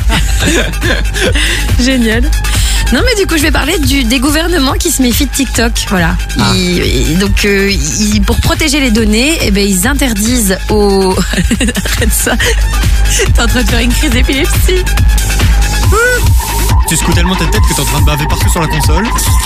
Génial. Non, mais du coup, je vais parler des gouvernements qui se méfient de TikTok. Voilà. Pour protéger les données, ils interdisent aux... Arrête ça. T'es en train de faire une crise d'épilepsie. Tu secoues tellement ta tête que t'es en train de baver partout sur la console.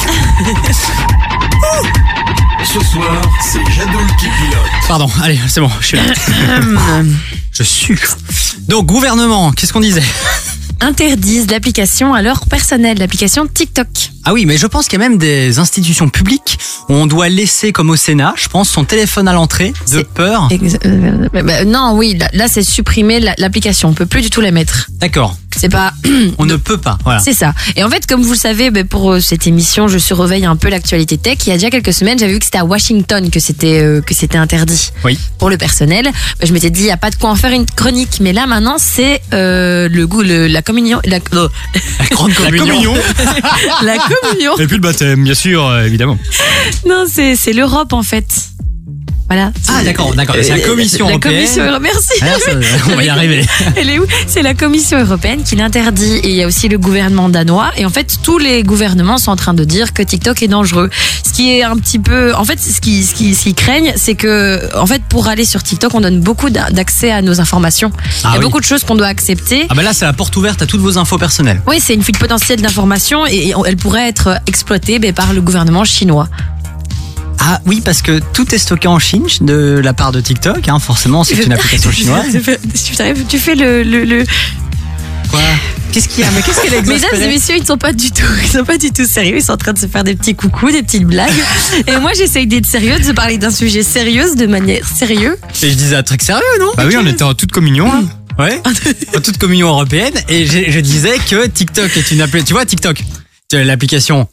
Ce soir, c'est Jadoul qui pilote. Pardon, allez, c'est bon, je suis là. Je sucre. Donc, gouvernement, qu'est-ce qu'on disait? Interdisent l'application à leur personnel, l'application TikTok. Ah oui, mais je pense qu'il y a même des institutions publiques où on doit laisser, comme au Sénat, je pense, son téléphone à l'entrée de peur. Non, oui, là c'est supprimer l'application. On peut plus du tout la mettre. D'accord. C'est pas. On ne peut pas. Voilà. C'est ça. Et en fait, comme vous le savez, pour cette émission, je surveille un peu l'actualité tech. Il y a déjà quelques semaines, j'avais vu que c'était à Washington que c'était interdit. Oui. Pour le personnel. Je m'étais dit, il y a pas de quoi en faire une chronique. Mais là, maintenant, c'est la communion. La grande communion. La communion. Et puis le baptême, bien sûr, évidemment. Non, c'est l'Europe en fait. Voilà. Ah d'accord. C'est la Commission européenne. La Commission européenne, merci. Ah, on va y arriver. Elle est où? C'est la Commission européenne qui l'interdit. Et il y a aussi le gouvernement danois. Et en fait, tous les gouvernements sont en train de dire que TikTok est dangereux. Ce qui est un petit peu... En fait, ce qu'ils craignent, c'est que, en fait, pour aller sur TikTok, on donne beaucoup d'accès à nos informations. Il y a beaucoup de choses qu'on doit accepter. Ah ben là, c'est la porte ouverte à toutes vos infos personnelles. Oui, c'est une fuite potentielle d'informations et elle pourrait être exploitée par le gouvernement chinois. Ah oui, parce que tout est stocké en Chine de la part de TikTok, hein, forcément, c'est une application chinoise. Tu fais le... Quoi? Qu'est-ce qu'il y a? Mais qu'est-ce qu'elle a Mesdames exaspéré? et messieurs, ils ne sont pas du tout sérieux. Ils sont en train de se faire des petits coucous, des petites blagues. Et moi, j'essaye d'être sérieuse, de parler d'un sujet sérieux, de manière sérieuse. Et je disais un truc sérieux, non? Bah oui, on était en toute communion. Hein. Ouais. En toute communion européenne. Et je disais que TikTok est une application. Tu vois, TikTok, l'application.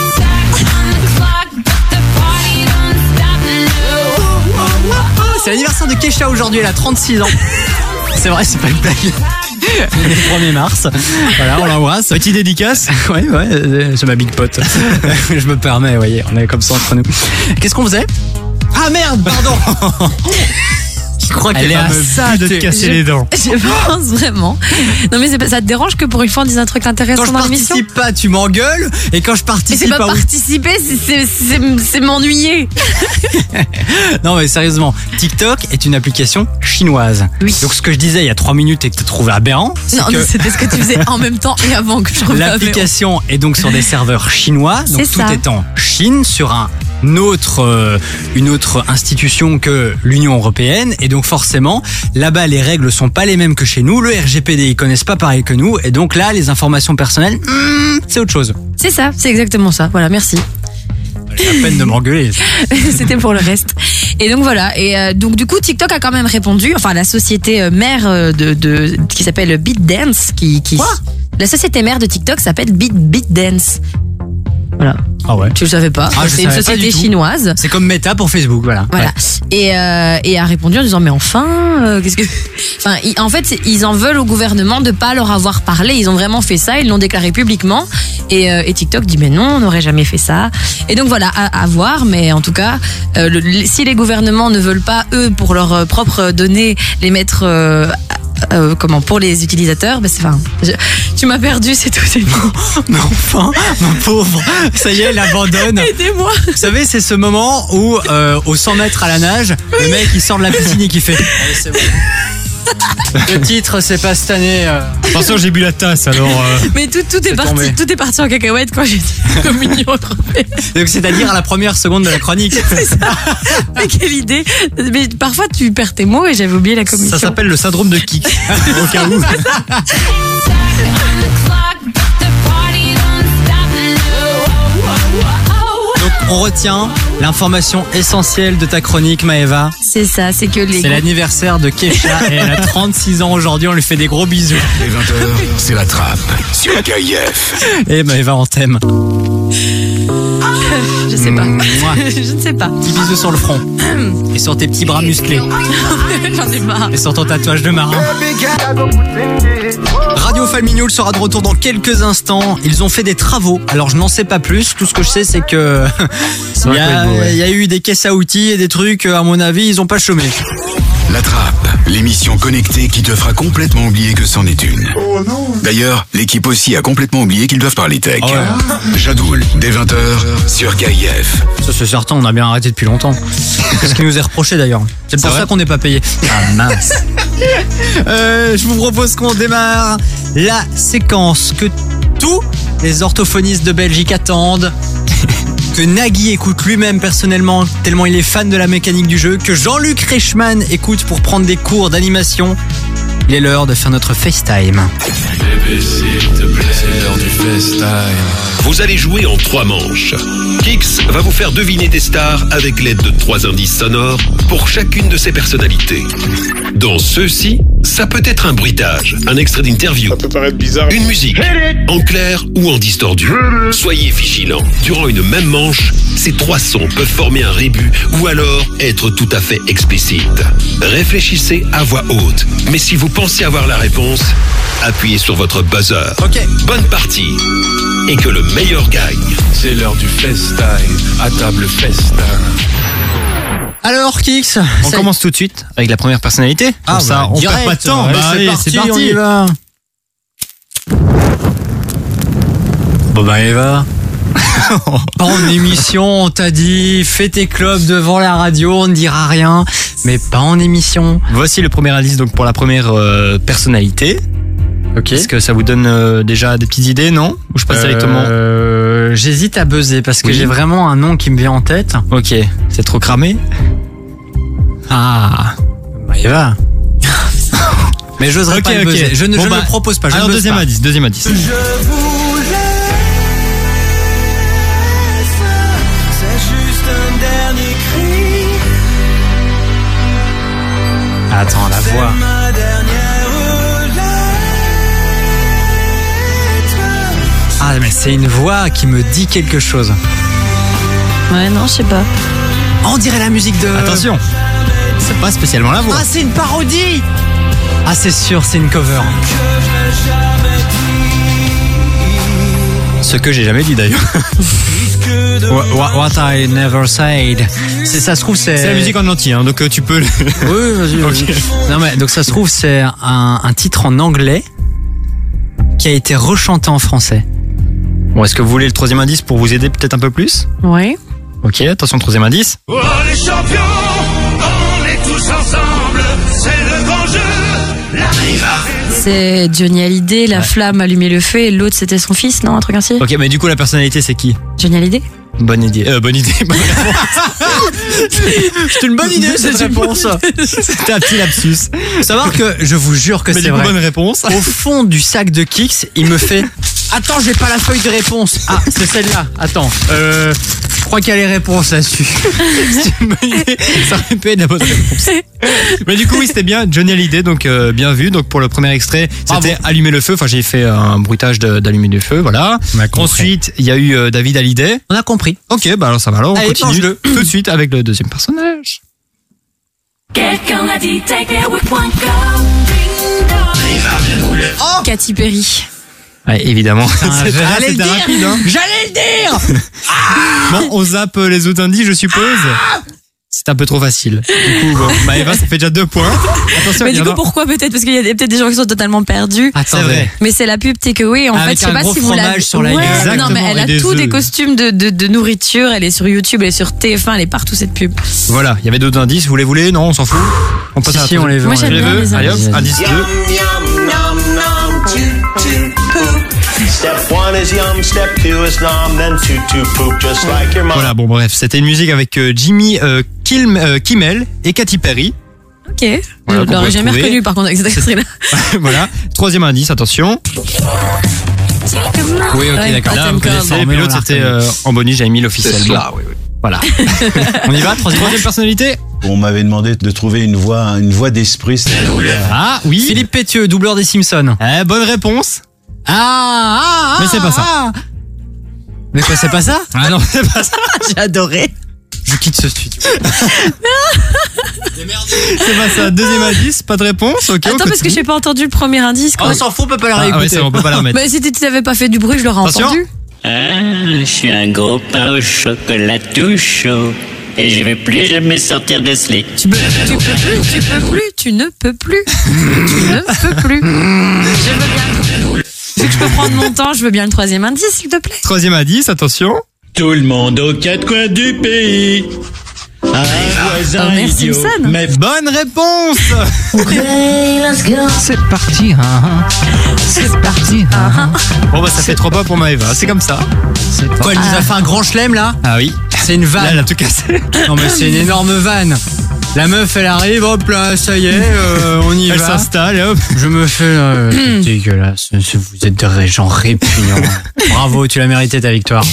C'est l'anniversaire de Kesha aujourd'hui, elle a 36 ans. C'est vrai, c'est pas une blague. Le 1er mars. Voilà, on l'embrasse. Petite dédicace. Ouais, c'est ma big pote. Je me permets, vous voyez, on est comme ça entre nous. Qu'est-ce qu'on faisait? Ah merde, pardon. Je crois qu'elle est à ça de te casser les dents. Je pense vraiment. Non mais ça te dérange que pour une fois on dise un truc intéressant dans l'émission? Quand je participe pas, tu m'engueules. Et quand je participe c'est pas participer, c'est m'ennuyer. Non mais sérieusement, TikTok est une application chinoise. Oui. Donc ce que je disais il y a 3 minutes et que tu as trouvé aberrant, non, c'était ce que tu faisais en même temps et avant que je trouve l'application est donc sur des serveurs chinois. Donc tout est en Chine sur une autre institution que l'Union européenne, et donc forcément là-bas les règles sont pas les mêmes que chez nous, le RGPD ils connaissent pas pareil que nous, et donc là les informations personnelles c'est autre chose. C'est ça, c'est exactement ça. Voilà, merci. J'ai la peine de m'engueuler. C'était pour le reste. Et donc voilà. Et donc du coup, TikTok a quand même répondu. Enfin, la société mère qui s'appelle ByteDance, Quoi? La société mère de TikTok s'appelle ByteDance. Voilà. Ah ouais. Tu le savais pas? C'est une société chinoise. C'est comme Meta pour Facebook, voilà. Voilà. Ouais. Et a répondu en disant mais enfin, qu'est-ce que, enfin, en fait, ils en veulent au gouvernement de pas leur avoir parlé. Ils ont vraiment fait ça. Ils l'ont déclaré publiquement. Et TikTok dit mais non, on n'aurait jamais fait ça. Et donc voilà, à voir. Mais en tout cas, si les gouvernements ne veulent pas eux pour leurs propres données les mettre pour les utilisateurs, tu m'as perdu, c'est tout. Mais enfin, mon pauvre, ça y est, elle abandonne. Aidez-moi. Vous savez, c'est ce moment où au 100 mètres à la nage, le mec il sort de la piscine et qui fait allez, c'est bon. Le titre, c'est pas cette année. Attention, j'ai bu la tasse, alors. Mais tout est parti en cacahuète quand j'ai dit communion européenne. Donc c'est-à-dire à la première seconde de la chronique. C'est ça. Mais quelle idée. Mais parfois tu perds tes mots et j'avais oublié la commission. Ça s'appelle le syndrome de Kik. Au cas où. Donc on retient l'information essentielle de ta chronique, Maëva. C'est ça, c'est que c'est l'anniversaire de Kesha et elle a 36 ans aujourd'hui, on lui fait des gros bisous. Les 20h, c'est la trappe sur KIF. Et Maëva, on t'aime. Je sais pas. Je ne sais pas. Petit bisou sur le front. Et sur tes petits bras musclés. J'en ai marre. Et sur ton tatouage de marin. Radio Falmignoul sera de retour dans quelques instants. Ils ont fait des travaux. Alors je n'en sais pas plus. Tout ce que je sais, c'est que il y a eu des caisses à outils et des trucs. À mon avis, ils ont pas chômé. La Trappe, l'émission connectée qui te fera complètement oublier que c'en est une. Oh non. D'ailleurs, l'équipe aussi a complètement oublié qu'ils doivent parler tech. Oh ouais. Jadoul, dès 20h, sur KIF. Ça c'est certain, on a bien arrêté depuis longtemps. C'est ce qui nous est reproché d'ailleurs. C'est pour ça qu'on n'est pas payé. Ah mince. Je vous propose qu'on démarre la séquence que tous les orthophonistes de Belgique attendent. Que Nagui écoute lui-même personnellement tellement il est fan de la mécanique du jeu, que Jean-Luc Reichmann écoute pour prendre des cours d'animation. Il est l'heure de faire notre FaceTime. Bébé, s'il te plaît, c'est l'heure du FaceTime. Vous allez jouer en 3 manches. Kix va vous faire deviner des stars avec l'aide de 3 indices sonores pour chacune de ses personnalités. Dans ceux-ci, ça peut être un bruitage, un extrait d'interview, ça peut paraître bizarre, une musique, en clair ou en distordu. Soyez vigilants. Durant une même manche, ces 3 sons peuvent former un rébut ou alors être tout à fait explicites. Réfléchissez à voix haute. Mais si vous pensez avoir la réponse, appuyez sur votre buzzer. Ok. Bonne partie. Et que le meilleur gagne. C'est l'heure du FaceTime. À table FaceTime. Alors Kix, on commence tout de suite avec la première personnalité. Ah ça, bah, on direct, perd pas de temps. Ouais, Allez, c'est parti. on y va. Bon bah Eva. Pas en émission, on t'a dit fais tes clubs devant la radio, on ne dira rien, mais pas en émission. Voici le premier indice donc pour la première personnalité. Ok. Est-ce que ça vous donne déjà des petites idées, non? Ou je passe directement? J'hésite à buzzer parce que j'ai vraiment un nom qui me vient en tête. Ok, c'est trop cramé? Ah, bah Eva. Mais j'oserais pas le buzzer. Je ne le propose pas. Alors deuxième indice. Je vous laisse, c'est juste un dernier cri. Attends, la voix. Ma dernière lettre. Ah, mais c'est une voix qui me dit quelque chose. Ouais, non, je sais pas. On dirait la musique de... Attention, c'est pas spécialement la voix. Ah, c'est une parodie. Ah, c'est sûr, c'est une cover. Ce que j'ai jamais dit d'ailleurs. What I never said. Ça se trouve, c'est la musique en entier, hein, donc tu peux... Oui, vas-y. Okay. Non, mais donc ça se trouve, c'est un titre en anglais qui a été rechanté en français. Bon, est-ce que vous voulez le troisième indice pour vous aider peut-être un peu plus? Oui. Ok, attention, troisième indice. Oh, les champions, on est tous ensemble, c'est le grand jeu. C'est Johnny Hallyday, la flamme allumait le feu, et l'autre c'était son fils, non? Un truc ainsi? Ok, mais du coup, la personnalité, c'est qui? Johnny Hallyday? Bonne idée. Bonne idée. Bonne c'est une bonne idée cette réponse. C'était un petit lapsus. Faut savoir que je vous jure que c'est vrai. Bonne réponse. Au fond du sac de Kix, il me fait. Attends, j'ai pas la feuille de réponse. Ah, c'est celle-là. Attends. Je crois qu'il y a les réponses là-dessus. C'est une bonne idée. Ça aurait pu être la bonne réponse. Mais du coup, oui, c'était bien Johnny Hallyday, donc bien vu. Donc pour le premier extrait, c'était Allumer le feu. Enfin, j'ai fait un bruitage d'Allumer le feu, voilà. Ensuite, il y a eu David Hallyday. On a compris. Ok, bah alors ça va. Alors on Allez, continue tout de suite avec le deuxième personnage. Quelqu'un a dit takeaway.com. Oh, Katy Perry. Ouais, évidemment. J'allais le dire. Rapide, hein. J'allais le dire. Bon, on zappe les autres indices, je suppose. C'est un peu trop facile. Du coup, bon, bah Eva, ça fait déjà 2 points. Attention, mais du coup, pourquoi peut-être? Parce qu'il y a peut-être des gens qui sont totalement perdus. C'est vrai. Mais c'est la pub Takeaway. En fait, je sais pas si vous l'avez. Sur la non, mais elle a tous des costumes de nourriture. Elle est sur YouTube, elle est sur TF1, elle est partout cette pub. Voilà, il y avait d'autres indices. Vous les voulez? Non, on s'en fout. On passe à on les veut. Moi, j'aime bien les Allez hop, indice 2. Step 1 is yum, step 2 is nom, then to poop just like your mom. Voilà, bon bref, c'était une musique avec Jimmy Kimmel et Katy Perry. Ok, voilà, je l'aurais jamais reconnu par contre avec cet extrait-là. Voilà, troisième indice, attention. Oui, ok, d'accord. Là, vous connaissez, mais l'autre c'était en bonus, j'avais mis l'officiel. C'est ça, oui. Voilà. On y va, troisième personnalité. On m'avait demandé de trouver une voix d'esprit. Ah oui. Philippe Pétieux, doubleur des Simpsons. Bonne réponse. Mais c'est pas ça. Mais quoi, c'est pas ça? Ah non, c'est pas ça. J'ai adoré. Je quitte ce studio. C'est pas ça. Deuxième indice, pas de réponse. Ok. Attends, parce que j'ai pas entendu le premier indice. On s'en fout, on peut pas la réécouter. On peut pas la remettre. Mais si tu n'avais pas fait du bruit, je l'aurais entendu. Je suis un gros pain au chocolat tout chaud. Et je vais plus jamais sortir de ce lit. Tu ne peux plus. Je veux bien. Vu que je peux prendre mon temps, je veux bien le troisième indice, s'il te plaît. Troisième indice, attention. Tout le monde aux 4 coins du pays. Homer Simpson. Mais bonne réponse. C'est parti. C'est parti. Bon bah ça fait 3 points pour Maëva, c'est comme ça. Quoi, elle nous a fait un grand chelem là? Ah oui. C'est une vanne. Là, elle a tout cassé. Non mais c'est une énorme vanne. La meuf elle arrive, hop là, ça y est, on y va. Elle s'installe, hop. Je me fais dégueulasse. Vous êtes des gens répugnants. Bravo, tu l'as mérité ta victoire.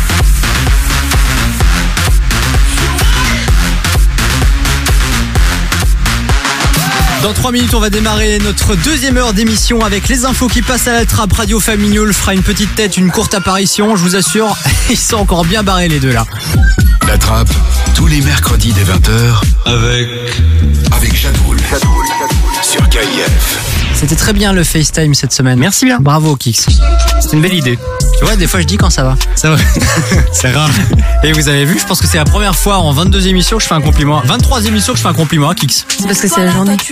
Dans 3 minutes, on va démarrer notre deuxième heure d'émission avec les infos qui passent à la trappe. Radio Famignoul fera une petite tête, une courte apparition. Je vous assure, ils sont encore bien barrés les deux là. La trappe, tous les mercredis dès 20h avec Jadoul sur KIF. C'était très bien le FaceTime cette semaine. Merci bien. Bravo Kix. C'est une belle idée. Tu vois, des fois je dis quand ça va. C'est vrai. C'est rare. Et vous avez vu, je pense que c'est la première fois en 22 émissions que je fais un compliment. 23 émissions que je fais un compliment à Kix. C'est parce que c'est la journée.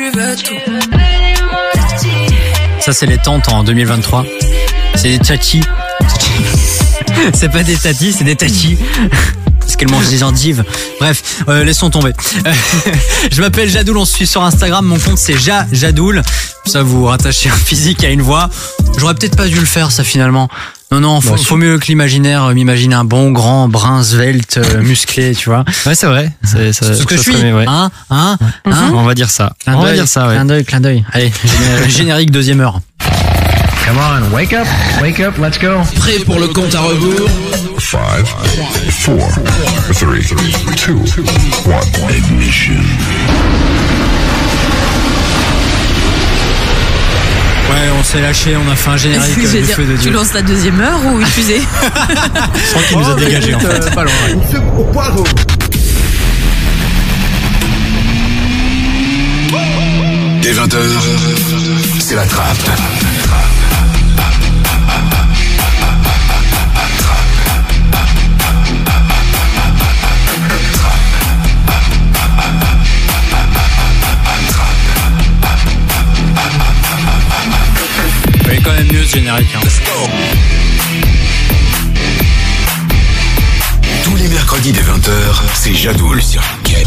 Ça c'est les tantes en 2023. C'est des tchachis. C'est pas des tatis, c'est des tchachis. Parce qu'elle mange des endives. Bref, laissons tomber. Je m'appelle Jadoul, on se suit sur Instagram. Mon compte c'est Jadoul. Ça vous rattachez un physique à une voix. J'aurais peut-être pas dû le faire ça finalement. Non, faut mieux que l'imaginaire m'imagine un bon, grand, brun, svelte, musclé, tu vois. Ouais, c'est vrai. C'est ce que je suis. Ouais. On va dire ça. Clin d'œil. Allez, générique deuxième heure. Come on, wake up, let's go. Prêt pour le compte à rebours? 5, 4, 3, 2, 1, ignition. Ouais, on s'est lâché, on a fait un générique du feu de Dieu. Tu lances la deuxième heure ou une fusée? Je crois qu'il nous a dégagé en fait. Pas loin. Dès 20h, c'est la trappe. Oui, quand même mieux ce générique. Tous les mercredis dès 20h, c'est Jadoul sur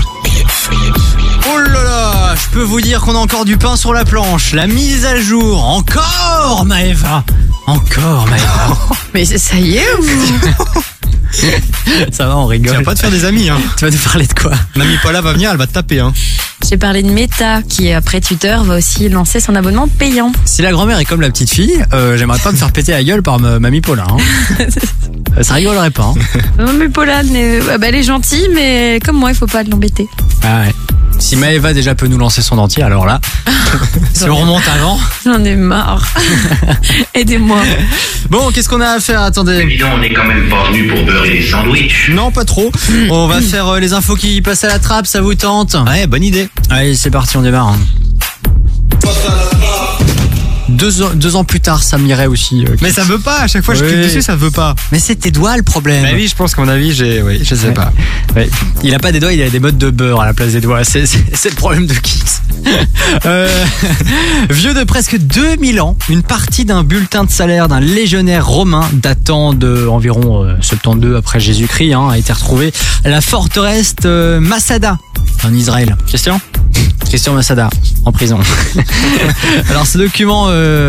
Oh là là, je peux vous dire qu'on a encore du pain sur la planche. La mise à jour, encore Maëva. Mais ça y est ou? Ça va, on rigole. Tu vas pas te faire des amis, hein. Tu vas nous parler de quoi? Mamie Paula va venir, elle va te taper, hein. J'ai parlé de Meta qui, après Twitter, va aussi lancer son abonnement payant. Si la grand-mère est comme la petite fille, j'aimerais pas me faire péter la gueule par Mamie Paula. Hein. Ça rigolerait pas. Hein. Mamie Paula, elle est gentille, mais comme moi, il faut pas l'embêter. Ah ouais. Si Maëva déjà peut nous lancer son dentier, alors là, si on remonte avant. J'en ai marre. Aidez-moi. Bon, qu'est-ce qu'on a à faire? Attendez. Dis donc, on n'est quand même pas venu pour beurrer des sandwichs. Non, pas trop. On va faire les infos qui passent à la trappe, ça vous tente? Ouais, bonne idée. Allez, c'est parti, on démarre. 2 ans plus tard, ça m'irait aussi. Mais ça veut pas, à chaque fois je clique dessus, ça veut pas. Mais c'est tes doigts le problème. Bah oui, je pense qu'à mon avis, je sais pas. Ouais. Il a pas des doigts, il a des mottes de beurre à la place des doigts. C'est le problème de Kix. Vieux de presque 2000 ans, une partie d'un bulletin de salaire d'un légionnaire romain datant de environ 72 après Jésus-Christ a été retrouvée à la forteresse Masada en Israël. Christian Masada en prison. Alors ce document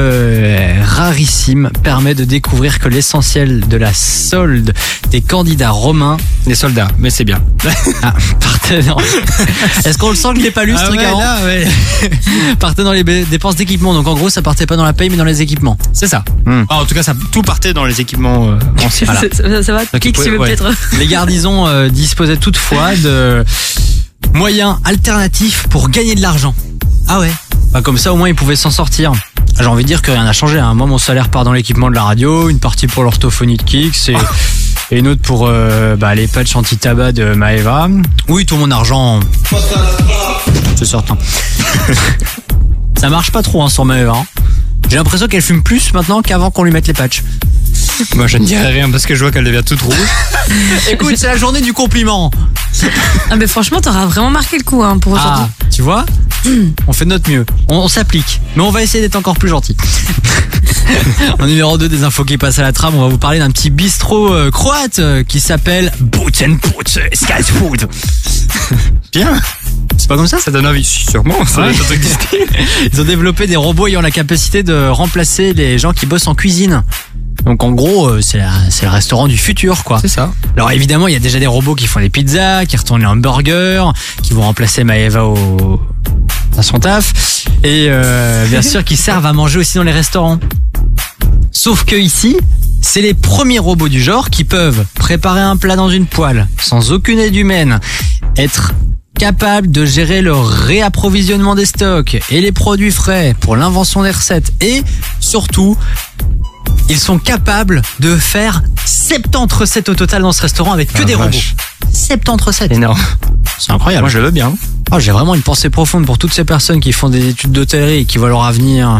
rarissime permet de découvrir que l'essentiel de la solde des candidats romains, les soldats, mais c'est bien. Partait dans... Est-ce qu'on le sent que je l'ai pas lu ce truc avant? Ouais. Partait dans les dépenses d'équipement. Donc en gros, ça partait pas dans la paye mais dans les équipements. C'est ça. En tout cas, tout partait dans les équipements anciens. Voilà. Ça va. Clique si tu veux peut-être. Les garnisons disposaient toutefois de moyens alternatifs pour gagner de l'argent. Ah ouais. Bah comme ça au moins ils pouvaient s'en sortir. J'ai envie de dire que rien n'a changé. Moi mon salaire part dans l'équipement de la radio, une partie pour l'orthophonie de Kix et une autre pour les patchs anti-tabac de Maëva. Oui, tout mon argent. C'est certain. Ça marche pas trop sur Maëva. J'ai l'impression qu'elle fume plus maintenant qu'avant qu'on lui mette les patchs. Moi je ne dirais rien parce que je vois qu'elle devient toute rouge. Écoute, c'est la journée du compliment. Ah mais franchement t'auras vraiment marqué le coup pour aujourd'hui. Tu vois, on fait de notre mieux, on s'applique, mais on va essayer d'être encore plus gentil. En numéro 2 des infos qui passent à la trame, on va vous parler d'un petit bistrot croate qui s'appelle Boots and Boots Sky Food. Bien. C'est pas comme ça? Ça donne envie, sûrement. Ça doit exister. Ils ont développé des robots ayant la capacité de remplacer les gens qui bossent en cuisine. Donc en gros, c'est le restaurant du futur, quoi. C'est ça. Alors évidemment, il y a déjà des robots qui font des pizzas, qui retournent les hamburgers, qui vont remplacer Maëva à son taf, et bien sûr qui servent à manger aussi dans les restaurants. Sauf que ici, c'est les premiers robots du genre qui peuvent préparer un plat dans une poêle, sans aucune aide humaine, être capables de gérer le réapprovisionnement des stocks et les produits frais pour l'invention des recettes, et surtout ils sont capables de faire 70 recettes au total dans ce restaurant avec que des robots. 70 recettes. Énorme. C'est incroyable. Moi je le veux bien. J'ai vraiment une pensée profonde pour toutes ces personnes qui font des études d'hôtellerie et qui voient leur avenir.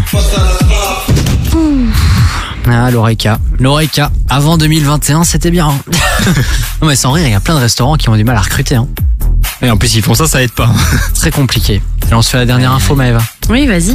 L'Oreca. Avant 2021, c'était bien. Non mais sans rire, il y a plein de restaurants qui ont du mal à recruter. Et en plus, s'ils font ça, ça aide pas. Très compliqué. Et on se fait la dernière info, Maëva. Oui, vas-y.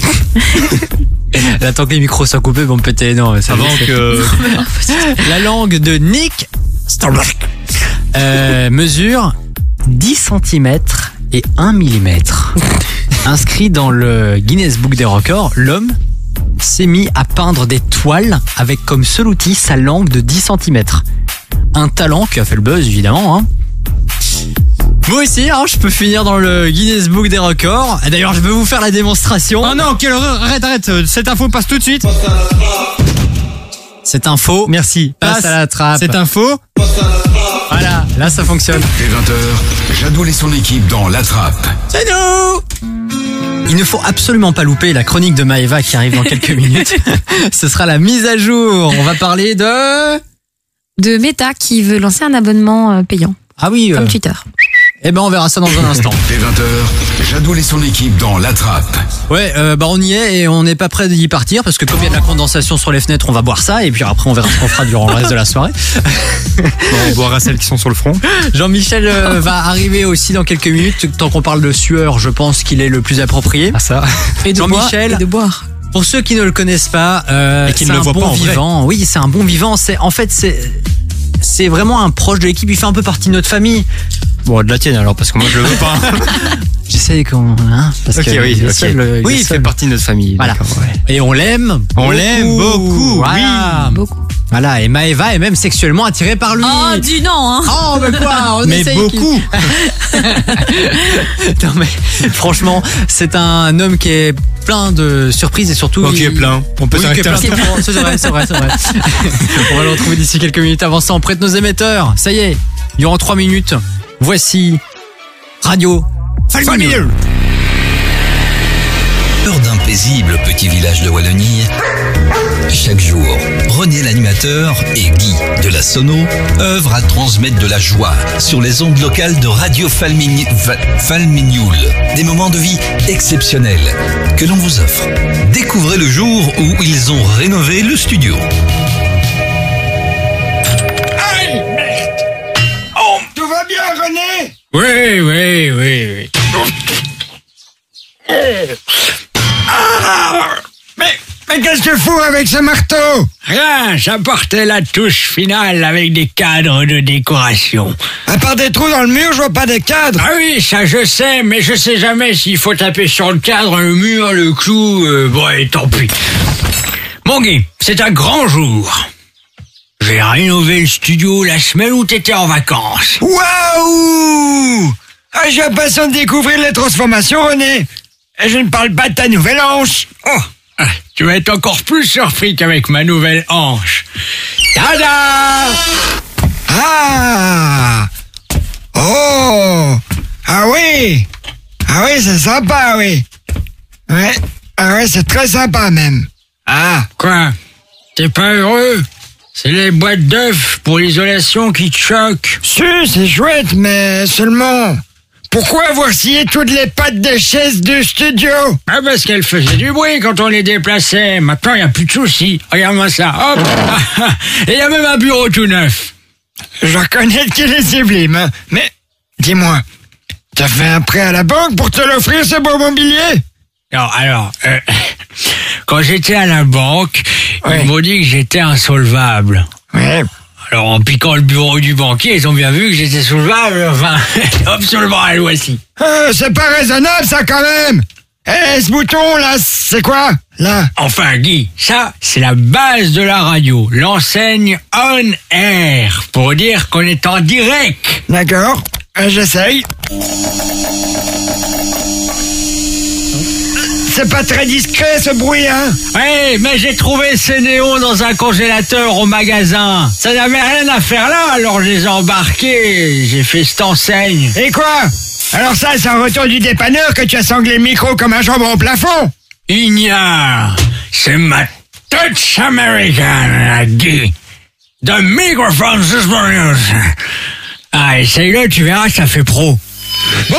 Elle attend que les micros soient coupés pour me péter les dents. Avant que... La langue de Nick Stolberg mesure 10 cm et 1 mm. Inscrit dans le Guinness Book des records, l'homme s'est mis à peindre des toiles avec comme seul outil sa langue de 10 cm. Un talent qui a fait le buzz, évidemment. Hein. Moi aussi, hein, je peux finir dans le Guinness Book des records. Et d'ailleurs, je vais vous faire la démonstration. Oh non, quelle horreur. Arrête. Cette info passe tout de suite. Cette info. Merci. Passe à la trappe. Cette info. Voilà, là ça fonctionne. Dès 20h, Jadoul et son équipe dans La Trappe. C'est nous! Il ne faut absolument pas louper la chronique de Maëva qui arrive dans quelques minutes. Ce sera la mise à jour. On va parler de Meta qui veut lancer un abonnement payant. Ah oui. Comme Twitter. Eh ben on verra ça dans un instant. Dès 20h, Jadoul et son équipe dans La Trappe. Ouais, on y est et on n'est pas prêt d'y partir parce que comme il y a de la condensation sur les fenêtres, on va boire ça et puis après on verra ce qu'on fera durant le reste de la soirée. On boira celles qui sont sur le front. Jean-Michel va arriver aussi dans quelques minutes. Tant qu'on parle de sueur, je pense qu'il est le plus approprié. Ah ça. Et de Jean-Michel. de boire. Pour ceux qui ne le connaissent pas, et qui c'est ne le un voient bon pas en vrai. vivant. Oui, c'est un bon vivant. C'est vraiment un proche de l'équipe. Il fait un peu partie de notre famille. Bon, de la tienne alors, parce que moi je le veux pas. J'essaie qu'on. Parce Ok, que oui, il est ok. seul, Oui, il fait partie de notre famille. Voilà. D'accord, ouais. Et on l'aime. On l'aime beaucoup, Voilà. oui. Beaucoup. Voilà, et Maëva est même sexuellement attirée par lui. Oh, dis non, hein. Oh, mais quoi on Mais essaye beaucoup. Non, mais franchement, c'est un homme qui est plein de surprises et surtout. Ok, plein. On peut Oui, qui est s'arrêter plein là. de- C'est vrai. On va le retrouver d'ici quelques minutes. Avant ça, on prête nos émetteurs. Ça y est, durant 3 minutes, voici Radio Falminiol. Lors d'un paisible petit village de Wallonie, chaque jour, René l'animateur et Guy de la Sono œuvrent à transmettre de la joie sur les ondes locales de Radio Falminiol. Des moments de vie exceptionnels que l'on vous offre. Découvrez le jour où ils ont rénové le studio. Oh, tout va bien, René? Oui. Mais qu'est-ce que tu fous avec ce marteau? Rien, j'apportais la touche finale avec des cadres de décoration. À part des trous dans le mur, je vois pas des cadres. Ah oui, ça je sais, mais je sais jamais s'il faut taper sur le cadre, le mur, le clou, bon, et tant pis. Mon Guy, c'est un grand jour. J'ai rénové le studio la semaine où t'étais en vacances. Waouh! Ah, j'ai l'impression de découvrir les transformations, René. Et je ne parle pas de ta nouvelle hanche. Oh, tu vas être encore plus surpris qu'avec ma nouvelle hanche. Tada! Ah! Oh! Ah oui! Ah oui, c'est sympa, oui. Ouais. Ah ouais, c'est très sympa même. Ah, quoi? T'es pas heureux? C'est les boîtes d'œufs pour l'isolation qui te choquent. Si, c'est chouette, mais seulement... Pourquoi avoir scié toutes les pattes des chaises du studio? Ah, parce qu'elles faisaient du bruit quand on les déplaçait. Maintenant, il n'y a plus de soucis. Regarde-moi ça. Hop! Et il y a même un bureau tout neuf. Je reconnais qu'il est sublime, hein. Mais, dis-moi, t'as fait un prêt à la banque pour te l'offrir, ce beau mobilier? Non, alors, quand j'étais à la banque, ils m'ont dit que j'étais insolvable. Ouais. Alors, en piquant le bureau du banquier, ils ont bien vu que j'étais solvable. Enfin, hop, sur le bras, le voici. C'est pas raisonnable, ça, quand même. Eh, ce bouton, là, c'est quoi? Là. Enfin, Guy, ça, c'est la base de la radio. L'enseigne on air, pour dire qu'on est en direct. D'accord. J'essaye. C'est pas très discret, ce bruit, hein? Ouais, mais j'ai trouvé ces néons dans un congélateur au magasin. Ça n'avait rien à faire là, alors je les ai embarqués. J'ai fait cette enseigne. Et quoi? Alors ça, c'est un retour du dépanneur que tu as sanglé le micro comme un jambon au plafond? Ignare, c'est ma Touch American, Guy. The microphone suspension. Ah, essaye-le, tu verras, ça fait pro. Bon.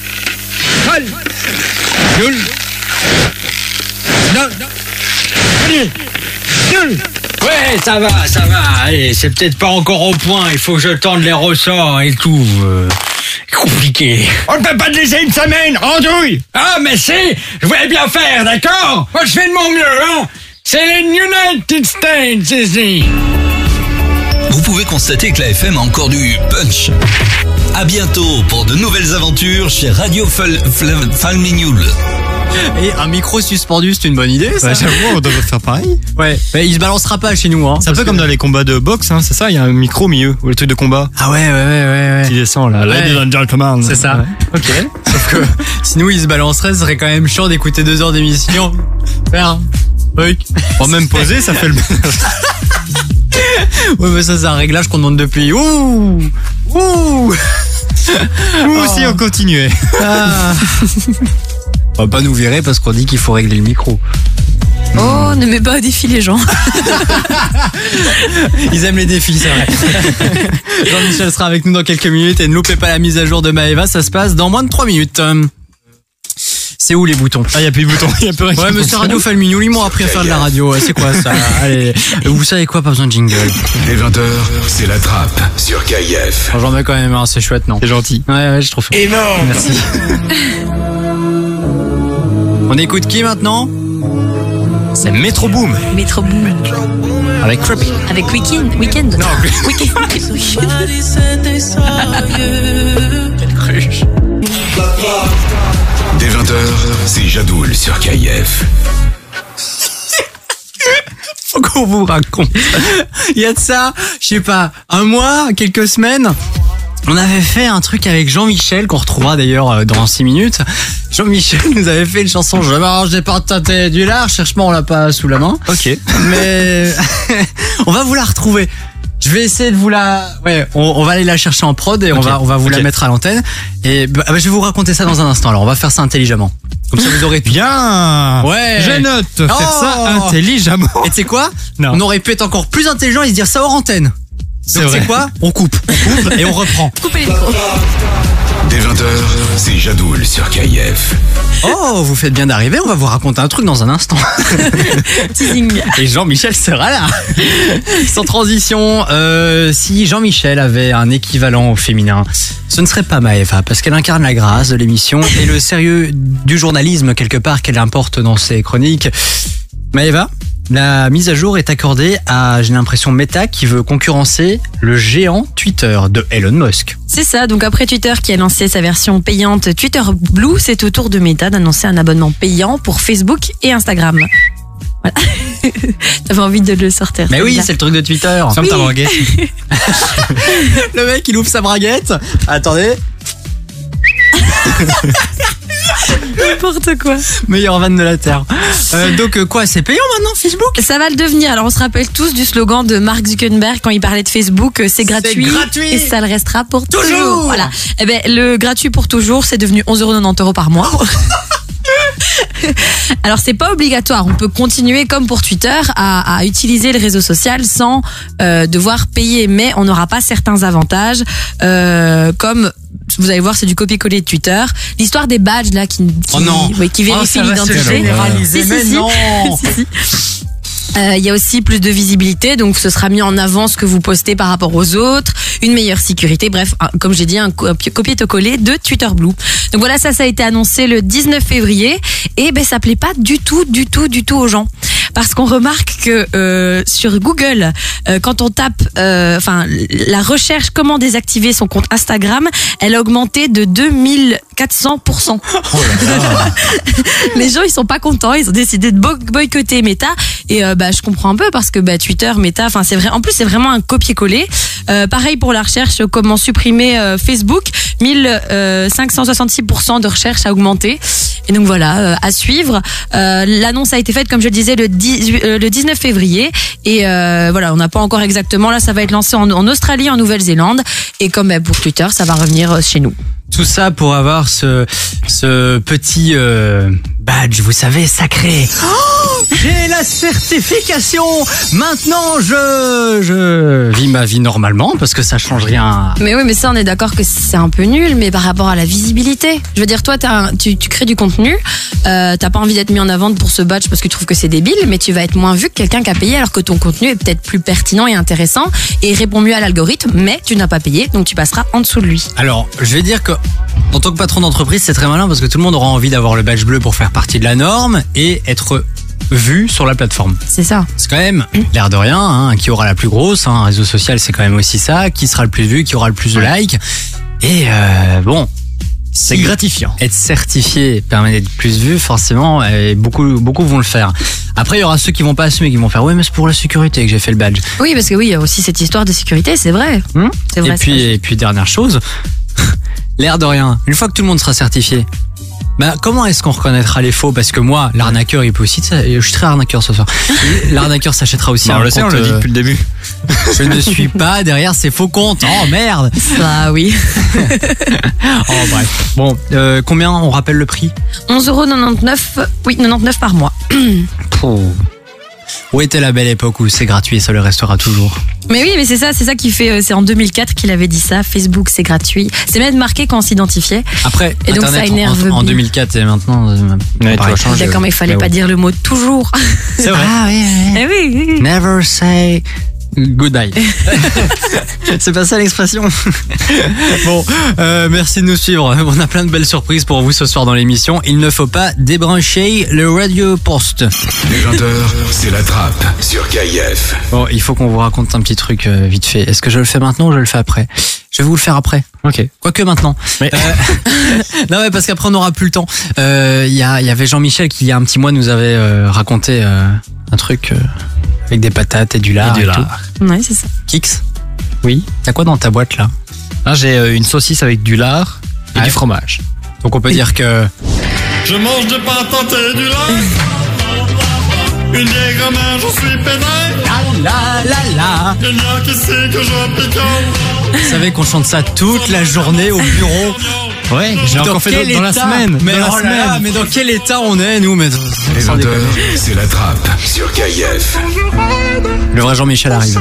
Ouais, ça va. Allez, c'est peut-être pas encore au point. Il faut que je tende les ressorts et tout. Compliqué. On ne peut pas te laisser une semaine, andouille. Ah, mais je voulais bien faire, d'accord? Moi, je fais de mon mieux, hein? C'est les United States ici. Vous pouvez constater que la FM a encore du punch. À bientôt pour de nouvelles aventures chez Radio Falminiol. Et un micro suspendu, c'est une bonne idée, ça. Ouais, j'avoue, on devrait faire pareil. Ouais, mais il se balancera pas chez nous, hein. C'est un peu comme dans les combats de boxe, hein, c'est ça, il y a un micro au milieu, ou les trucs de combat. Ah ouais. Qui descend là, Ouais. Ladies and gentlemen. C'est ça. Ouais. Ok. Sauf que si nous il se balancerait, ce serait quand même chiant d'écouter 2 heures d'émission. Faire. Oui. Bon, même poser, ça fait le. Ouais, mais ça c'est un réglage qu'on demande depuis. Ouh. Ou si on continuait. Ah. On va pas nous virer parce qu'on dit qu'il faut régler le micro. Oh, ne mets pas au défi les gens. Ils aiment les défis, c'est vrai. Jean-Michel sera avec nous dans quelques minutes et ne loupez pas la mise à jour de Maëva, ça se passe dans moins de 3 minutes. C'est où les boutons? Ah, il n'y a plus de boutons, il n'y a plus rien. Ouais, mais c'est Radio Falmignoul, ils m'ont appris à faire de la radio. C'est quoi ça? Allez, vous savez quoi, pas besoin de jingle. Les 20h, c'est la trappe sur KIF. J'en mets quand même un, c'est chouette, non? C'est gentil. Ouais, je trouve. Énorme. Merci. On écoute qui maintenant? C'est Metro Boom. Metro Boom. Avec Creepy. Avec Weekend. Non, Weekend. Quelle cruche. Dès 20h, c'est Jadoul sur KIF. Faut qu'on vous raconte. Il y a de ça, je sais pas, un mois, quelques semaines. On avait fait un truc avec Jean-Michel, qu'on retrouvera d'ailleurs dans 6 minutes. Jean-Michel nous avait fait une chanson, je mange des patates et du lard, cherche-moi, on l'a pas sous la main. Ok. Mais on va vous la retrouver. Je vais essayer de vous la... Ouais, on va aller la chercher en prod et on va vous la mettre à l'antenne. Et je vais vous raconter ça dans un instant. Alors, on va faire ça intelligemment. Comme ça, vous aurez tout. Bien. Ouais. Je note. Faire ça intelligemment. Et tu sais quoi? Non. On aurait pu être encore plus intelligent et se dire ça hors antenne. Donc, vrai. c'est quoi? On coupe et on reprend. Coupez les micros. Dès 20h, c'est Jadoul sur KIF. Oh, vous faites bien d'arriver, on va vous raconter un truc dans un instant. Teasing. Et Jean-Michel sera là. Sans transition, si Jean-Michel avait un équivalent au féminin, ce ne serait pas Maëva, parce qu'elle incarne la grâce de l'émission et le sérieux du journalisme quelque part qu'elle importe dans ses chroniques. Maëva, la mise à jour est accordée à, j'ai l'impression, Meta qui veut concurrencer le géant Twitter de Elon Musk. C'est ça, donc après Twitter qui a lancé sa version payante Twitter Blue, c'est au tour de Meta d'annoncer un abonnement payant pour Facebook et Instagram. Voilà. T'avais envie de le sortir. Mais oui, bien. c'est le truc de Twitter. Ferme ta braguette. Le mec, il ouvre sa braguette. Attendez. N'importe quoi. Meilleure vanne de la Terre. Donc quoi, c'est payant maintenant Facebook? Ça va le devenir. Alors on se rappelle tous du slogan de Mark Zuckerberg quand il parlait de Facebook, c'est gratuit, et ça le restera pour toujours. Voilà. Eh ben le gratuit pour toujours, c'est devenu 11,90 € par mois. Alors c'est pas obligatoire, on peut continuer comme pour Twitter à utiliser le réseau social sans devoir payer, mais on n'aura pas certains avantages comme vous allez voir, c'est du copier-coller de Twitter. L'histoire des badges là qui vérifient l'identité. Il y a aussi plus de visibilité, donc ce sera mis en avant ce que vous postez par rapport aux autres, une meilleure sécurité, bref, comme j'ai dit, un copier-coller de Twitter Blue. Donc voilà, ça a été annoncé le 19 février et ça plaît pas du tout aux gens. Parce qu'on remarque que sur Google, quand on tape, la recherche comment désactiver son compte Instagram, elle a augmenté de 2400%. Oh là là. Les gens, ils sont pas contents, ils ont décidé de boycotter Meta. Et je comprends un peu parce que Twitter, Meta, c'est vrai. En plus, c'est vraiment un copier-coller. Pareil pour la recherche, comment supprimer Facebook, 1566% de recherche a augmenté. Et donc voilà, à suivre. L'annonce a été faite, comme je le disais, le 19 février. Et voilà, on n'a pas encore exactement. Là, ça va être lancé en Australie, en Nouvelle-Zélande. Et comme pour Twitter, ça va revenir chez nous. Tout ça pour avoir ce petit badge, vous savez, sacré. Oh, j'ai la certification. Maintenant, je vis ma vie normalement parce que ça change rien. Mais oui, mais ça, on est d'accord que c'est un peu nul, mais par rapport à la visibilité. Je veux dire, toi, tu crées du contenu, t'as pas envie d'être mis en avant pour ce badge parce que tu trouves que c'est débile, mais tu vas être moins vu que quelqu'un qui a payé alors que ton contenu est peut-être plus pertinent et intéressant et répond mieux à l'algorithme, mais tu n'as pas payé, donc tu passeras en dessous de lui. Alors, je vais dire que en tant que patron d'entreprise, c'est très malin parce que tout le monde aura envie d'avoir le badge bleu pour faire partie de la norme et être vu sur la plateforme. C'est ça. C'est quand même l'air de rien, qui aura la plus grosse, un réseau social c'est quand même aussi ça, qui sera le plus vu, qui aura le plus de likes. Et C'est gratifiant. Être certifié permet d'être plus vu, forcément, et beaucoup vont le faire. Après, il y aura ceux qui vont pas assumer, qui vont faire, ouais, mais c'est pour la sécurité que j'ai fait le badge. Oui, parce que oui, il y a aussi cette histoire de sécurité, c'est vrai. C'est vrai. Et puis, dernière chose, l'air de rien, une fois que tout le monde sera certifié, bah, comment est-ce qu'on reconnaîtra les faux? Parce que moi, l'arnaqueur, il peut aussi, je suis très arnaqueur ce soir. L'arnaqueur s'achètera aussi un compte. On le dit depuis le début. Je ne suis pas derrière ces faux comptes. Oh merde. Ça, oui. Oh bref. Bon, combien on rappelle le prix? 11,99 €. Oui, 99 par mois. Où était la belle époque où c'est gratuit et ça le restera toujours? Mais oui, mais c'est ça qui fait. C'est en 2004 qu'il avait dit ça. Facebook, c'est gratuit. C'est même marqué quand on s'identifiait. Après, et donc Internet, ça énerve. En 2004 et maintenant, tout a changé. D'accord, mais il fallait pas dire le mot toujours. C'est vrai. Ah oui. Eh oui. Never say goodbye. C'est pas ça l'expression. Bon, merci de nous suivre. On a plein de belles surprises pour vous ce soir dans l'émission. Il ne faut pas débrancher le radio poste. Les 20h, c'est la trappe sur KIF. Bon, il faut qu'on vous raconte un petit truc vite fait. Est-ce que je le fais maintenant ou je le fais après? Je vais vous le faire après. Ok. Quoique maintenant. Mais... non, mais parce qu'après on n'aura plus le temps. Il y avait Jean-Michel qui il y a un petit mois nous avait raconté un truc avec des patates et du lard et tout. Ouais, c'est ça. Kix. Oui. T'as quoi dans ta boîte là? Là, j'ai une saucisse avec du lard et du fromage. Donc on peut dire que... Je mange des patates et du lard. Une vieille grand-mère, je suis pédale. La la la. Il n'y a qu'ici que je picole. Vous savez qu'on chante ça toute la journée au bureau. Ouais, j'ai encore fait dans la semaine. Mais, mais dans quel état on est, nous? Mais... Les 20h, c'est la trappe sur KIF. Le vrai Jean-Michel arrive.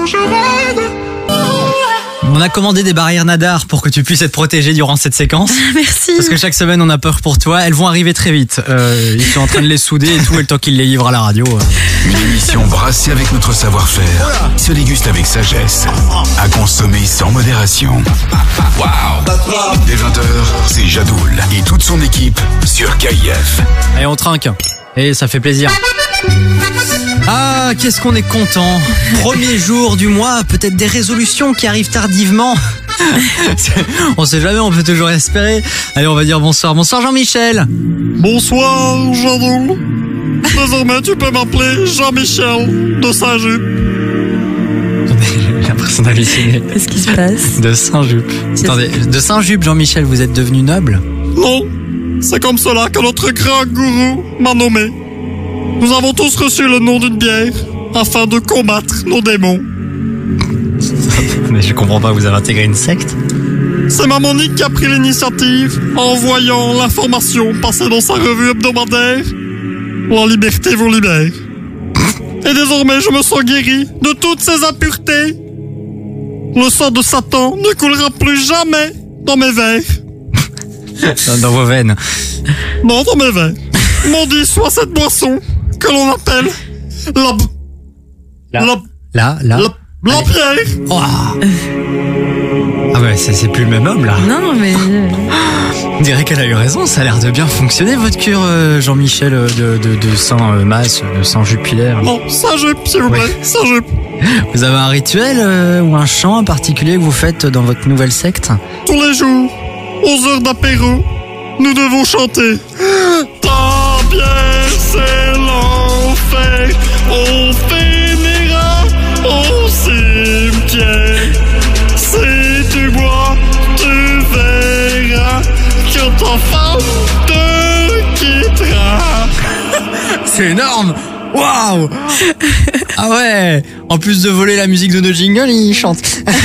On a commandé des barrières nadar pour que tu puisses être protégé durant cette séquence. Merci. Parce que chaque semaine, on a peur pour toi. Elles vont arriver très vite. Ils sont en train de les souder et tout, et le temps qu'ils les livrent à la radio. Une émission brassée avec notre savoir-faire, se déguste avec sagesse, à consommer sans modération. Waouh! Dès 20h, c'est Jadoul et toute son équipe sur KIF. Allez, on trinque. Et ça fait plaisir. Ah, qu'est-ce qu'on est content. Premier jour du mois, peut-être des résolutions qui arrivent tardivement. On sait jamais, on peut toujours espérer. Allez, on va dire bonsoir. Bonsoir Jean-Michel. Bonsoir Jadoul. Désormais tu peux m'appeler Jean-Michel de Saint-Jup. J'ai l'impression d'halluciner. Qu'est-ce qui se passe? De Saint-Jup. Attendez, de Saint-Jup, Jean-Michel, vous êtes devenu noble? Non, c'est comme cela que notre grand gourou m'a nommé. Nous avons tous reçu le nom d'une bière afin de combattre nos démons. Mais je comprends pas, vous avez intégré une secte? C'est ma Monique qui a pris l'initiative en voyant l'information passer dans sa revue hebdomadaire. La liberté vous libère. Et désormais, je me sens guéri de toutes ces impuretés. Le sang de Satan ne coulera plus jamais dans mes veines. Dans vos veines? Non, dans mes veines. Maudit soit cette boisson que l'on appelle la bière. Oh. Ah ouais, c'est plus le même homme là. Non, mais... On dirait qu'elle a eu raison, ça a l'air de bien fonctionner votre cure, Jean-Michel, de Saint-Masse, de Saint-Jupilaire. Non, Saint-Jup, s'il vous plaît, Saint-Jup. Vous avez un rituel ou un chant en particulier que vous faites dans votre nouvelle secte? Tous les jours, aux heures d'apéro, nous devons chanter. Ta bière, c'est l'enfer, on finira au cimetière. Si tu bois, tu verras que ta femme te quittera. C'est énorme! Waouh! Ah ouais! En plus de voler la musique de nos jingles, il chante.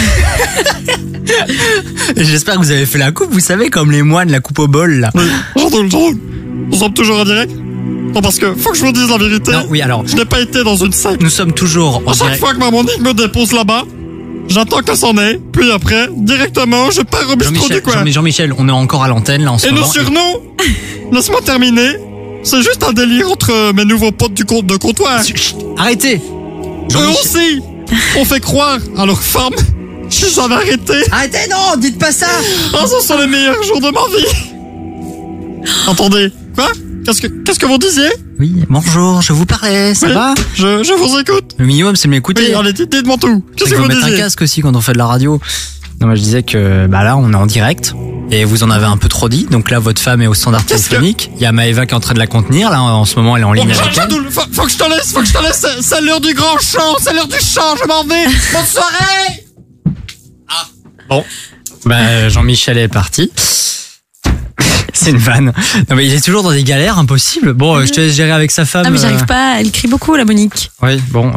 J'espère que vous avez fait la coupe, vous savez, comme les moines, la coupe au bol, là. Oui, Jean-Doul, nous sommes toujours en direct? Non, parce que faut que je vous dise la vérité. Non, oui, alors. Je n'ai pas été dans une secte. Nous sommes toujours en direct. Chaque fois que ma Monique me dépose là-bas, j'attends qu'elle s'en ait, puis après, directement, je pars au bistrot du coin. Jean-Michel, on est encore à l'antenne, là, en ce moment. Et nos surnoms, laisse-moi terminer. C'est juste un délire entre mes nouveaux potes du compte de comptoir. Chut, arrêtez! Eux aussi, on fait croire à leurs femmes. Je suis jamais arrêté. Arrêtez, non, dites pas ça! Ah, ce sont les meilleurs jours de ma vie. Attendez, quoi? Qu'est-ce que vous disiez? Oui, bonjour, je vous parlais, ça va? Je vous écoute. Le minimum, c'est de m'écouter. Oui, allez, dites-moi tout. Qu'est-ce que vous disiez? Il faut mettre un casque aussi quand on fait de la radio. Non, mais je disais que là, on est en direct. Et vous en avez un peu trop dit. Donc là, votre femme est au standard téléphonique. Il y a Maëva qui est en train de la contenir. Là, en ce moment, elle est en ligne avec elle. Faut que je te laisse, c'est l'heure du grand chant, c'est l'heure du chant, je m'en vais. Bonne soirée. Bon. Jean-Michel est parti. C'est une vanne. Non, mais il est toujours dans des galères impossibles. Bon, je te laisse gérer avec sa femme. Ah, mais j'arrive pas. Elle crie beaucoup, la Monique. Oui, bon.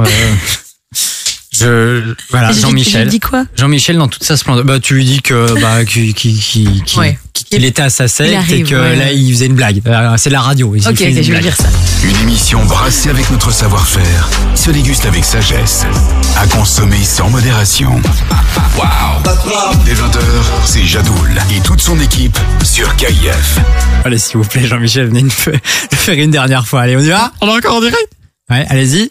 Voilà, Jean-Michel. Je dis quoi? Jean-Michel dans toute sa splendeur. Tu lui dis que qu'il était à sa secte et que là il faisait une blague. C'est de la radio. Ok, je vais dire ça. Une émission brassée avec notre savoir-faire, se déguste avec sagesse, à consommer sans modération. Waouh. Dès 20h, c'est Jadoul et toute son équipe sur KIF. Allez, s'il vous plaît, Jean-Michel, venez le faire une dernière fois. Allez, on y va? On est encore en direct? Ouais, allez-y.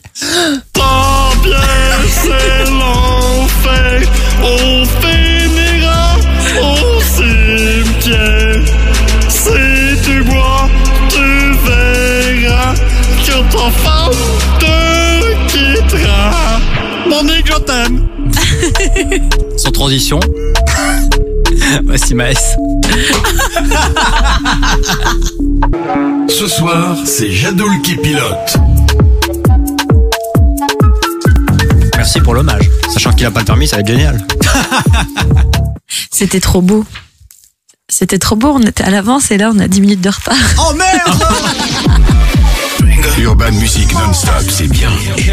C'est l'enfer, on finira au cimetière. Si tu bois, tu verras que ta femme te quittera. Monique, je t'aime. Sans transition. Voici Maës. Ce soir, c'est Jadoul qui pilote. Merci pour l'hommage. Sachant qu'il a pas le permis, ça va être génial. C'était trop beau. C'était trop beau, on était à l'avance et là on a 10 minutes de retard. Oh merde. Urban Music non-stop, c'est bien.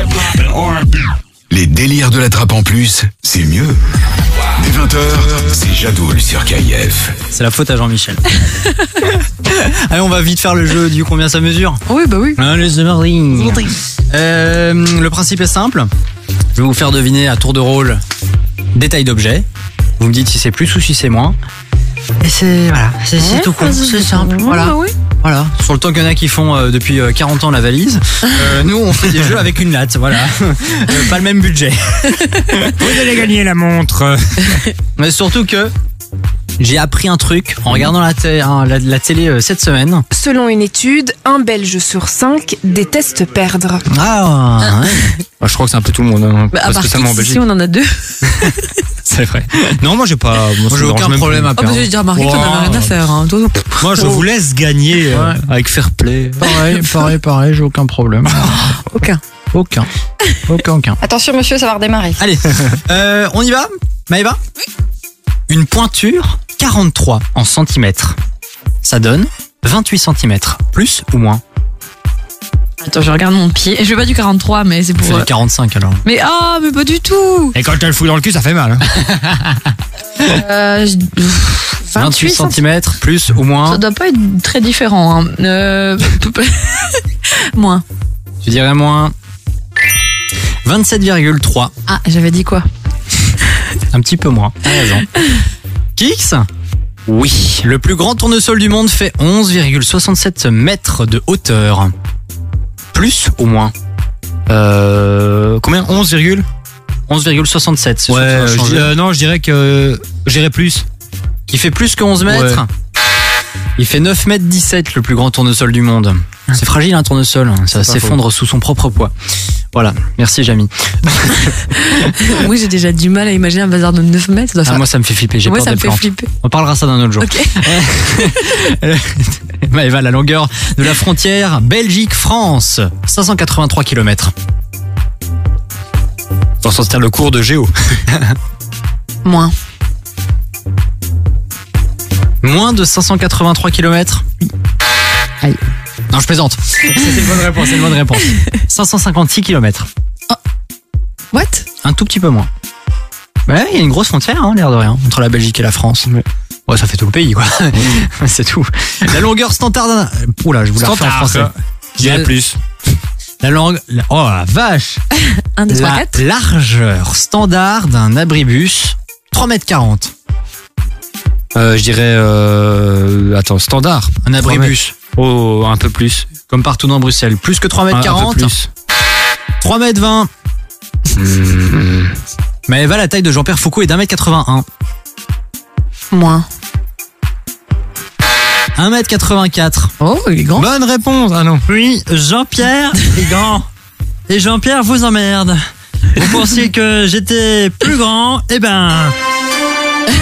Les délires de la trappe en plus, c'est mieux. Dès 20h, c'est Jadoul sur KIF. C'est la faute à Jean-Michel. Allez, on va vite faire le jeu du combien ça mesure. Oui, bah oui. Allez, c'est parti. Le principe est simple. Je vais vous faire deviner à tour de rôle des tailles d'objets. Vous me dites si c'est plus ou si c'est moins. Et c'est tout con, c'est simple. Voilà. Oui. Voilà. Sur le temps qu'il y en a qui font depuis 40 ans la valise, nous on fait des jeux avec une latte. Voilà. Pas le même budget. Vous allez gagner la montre. Mais surtout que j'ai appris un truc en regardant la télé cette semaine. Selon une étude, un Belge sur 5 déteste perdre. Ah ouais. Je crois que c'est un peu tout le monde. Hein, à pas part spécialement en Belgique. ici, on en a 2. C'est vrai. Non, moi j'ai pas. Moi j'ai aucun problème à perdre. Je vais dire, Marie, t'en as rien à faire. Hein. Moi je vous laisse gagner avec fair play. Pareil, j'ai aucun problème. Aucun. Aucun. Attention monsieur, ça va redémarrer. Allez, on y va, Maëva? Oui. Une pointure 43 en centimètres. Ça donne 28 centimètres. Plus ou moins? Attends, je regarde mon pied. Je vais pas du 43, mais c'est pour... C'est le 45 alors. Mais mais pas du tout. Et quand tu le fous dans le cul, ça fait mal. 28 centimètres, plus ou moins? Ça doit pas être très différent. Hein. Moins. Je dirais moins. 27,3. Ah, j'avais dit quoi? Un petit peu moins. T'as raison. Kix? Oui. Le plus grand tournesol du monde fait 11,67 mètres de hauteur. Plus ou moins? Combien? 11,67. Ouais, non, je dirais que j'irais plus. Qui fait plus que 11 mètres? Ouais. Il fait 9 mètres 17, le plus grand tournesol du monde. C'est fragile un tournesol, ça s'effondre sous son propre poids. Voilà, merci Jamy. Oui, j'ai déjà du mal à imaginer un bazar de 9 mètres. Moi ça me fait flipper, j'ai peur des plantes. On parlera ça d'un autre jour. Ok. Maëva, la longueur de la frontière Belgique-France, 583 km. Pour sortir le cours de géo. Moins. Moins de 583 km? Aïe. Non, je plaisante. C'était une bonne réponse, 556 km. Oh. What? Un tout petit peu moins. Ouais, il y a une grosse frontière, l'air de rien, entre la Belgique et la France. Ouais, ça fait tout le pays, quoi. C'est tout. La longueur standard... Oula, je voulais la refaire en français. Je dirais plus. Oh la vache. 1, 2, 3, 4. Largeur standard d'un abribus, 3,40 m. Je dirais... attends, standard. Un abribus. Oh, un peu plus. Comme partout dans Bruxelles. Plus que 3,40 m. Un peu plus. 3,20 m. Mais Eva, la taille de Jean-Pierre Foucault est d'1,81 m. Moins. 1,84 m. Oh, il est grand. Bonne réponse. Ah non. Oui, Jean-Pierre est grand. Et Jean-Pierre vous emmerde. Vous pensiez que j'étais plus grand? Eh ben...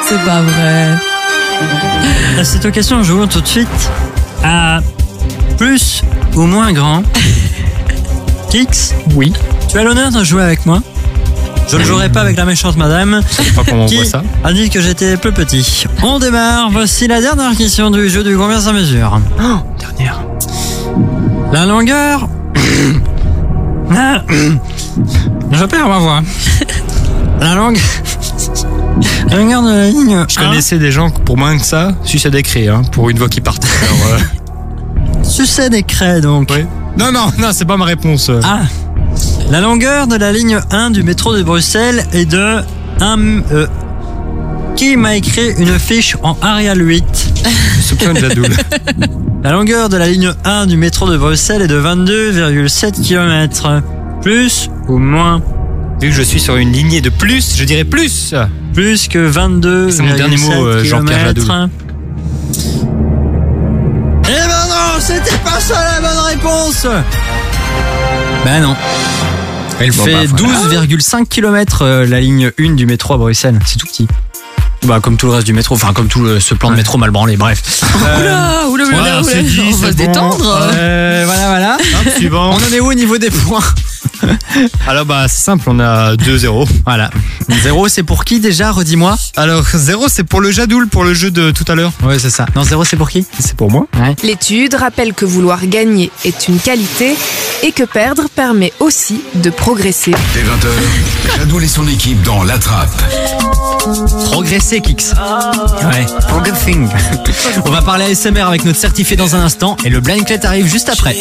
C'est pas vrai. À cette occasion, jouons tout de suite à plus ou moins grand. Kix, oui. Tu as l'honneur de jouer avec moi. Je ne jouerai pas avec la méchante madame Je sais pas comment on qui voit ça. a dit que j'étais peu petit. On démarre. Voici la dernière question du jeu du combien ça mesure. Dernière. La longueur... Je perds ma voix. La longueur de la ligne... Je connaissais des gens pour moins que ça, succès des craies, pour une voix qui partait. Succès des craies, donc. Oui. Non, c'est pas ma réponse. Ah. La longueur de la ligne 1 du métro de Bruxelles est de 1... Qui m'a écrit une fiche en Arial 8? Soupçonne Jadoul. La longueur de la ligne 1 du métro de Bruxelles est de 22,7 km. Plus ou moins? Vu que je suis sur une lignée de plus, je dirais plus. Plus que 22,7 C'est mon dernier mot, Jean-Pierre Jadoul. Eh ben non, c'était pas ça la bonne réponse. Ben non. Elle fait 12,5 km la ligne 1 du métro à Bruxelles. C'est tout petit. Bah comme tout le reste du métro, enfin comme tout ce plan de métro mal branlé, bref. Oula, on va se détendre. Voilà. Suivant. On en est où au niveau des points? Alors c'est simple, on a 2-0. Voilà. 0 c'est pour qui déjà, redis-moi? Alors 0 c'est pour le Jadoul, pour le jeu de tout à l'heure. Ouais c'est ça. Non 0 c'est pour qui? C'est pour moi. Ouais. L'étude rappelle que vouloir gagner est une qualité et que perdre permet aussi de progresser. Dès 20h, Jadoul et son équipe dans La Trappe. Progresser, Kix. Ouais, progressing. On va parler ASMR avec notre certifié dans un instant et le blind clé arrive juste après.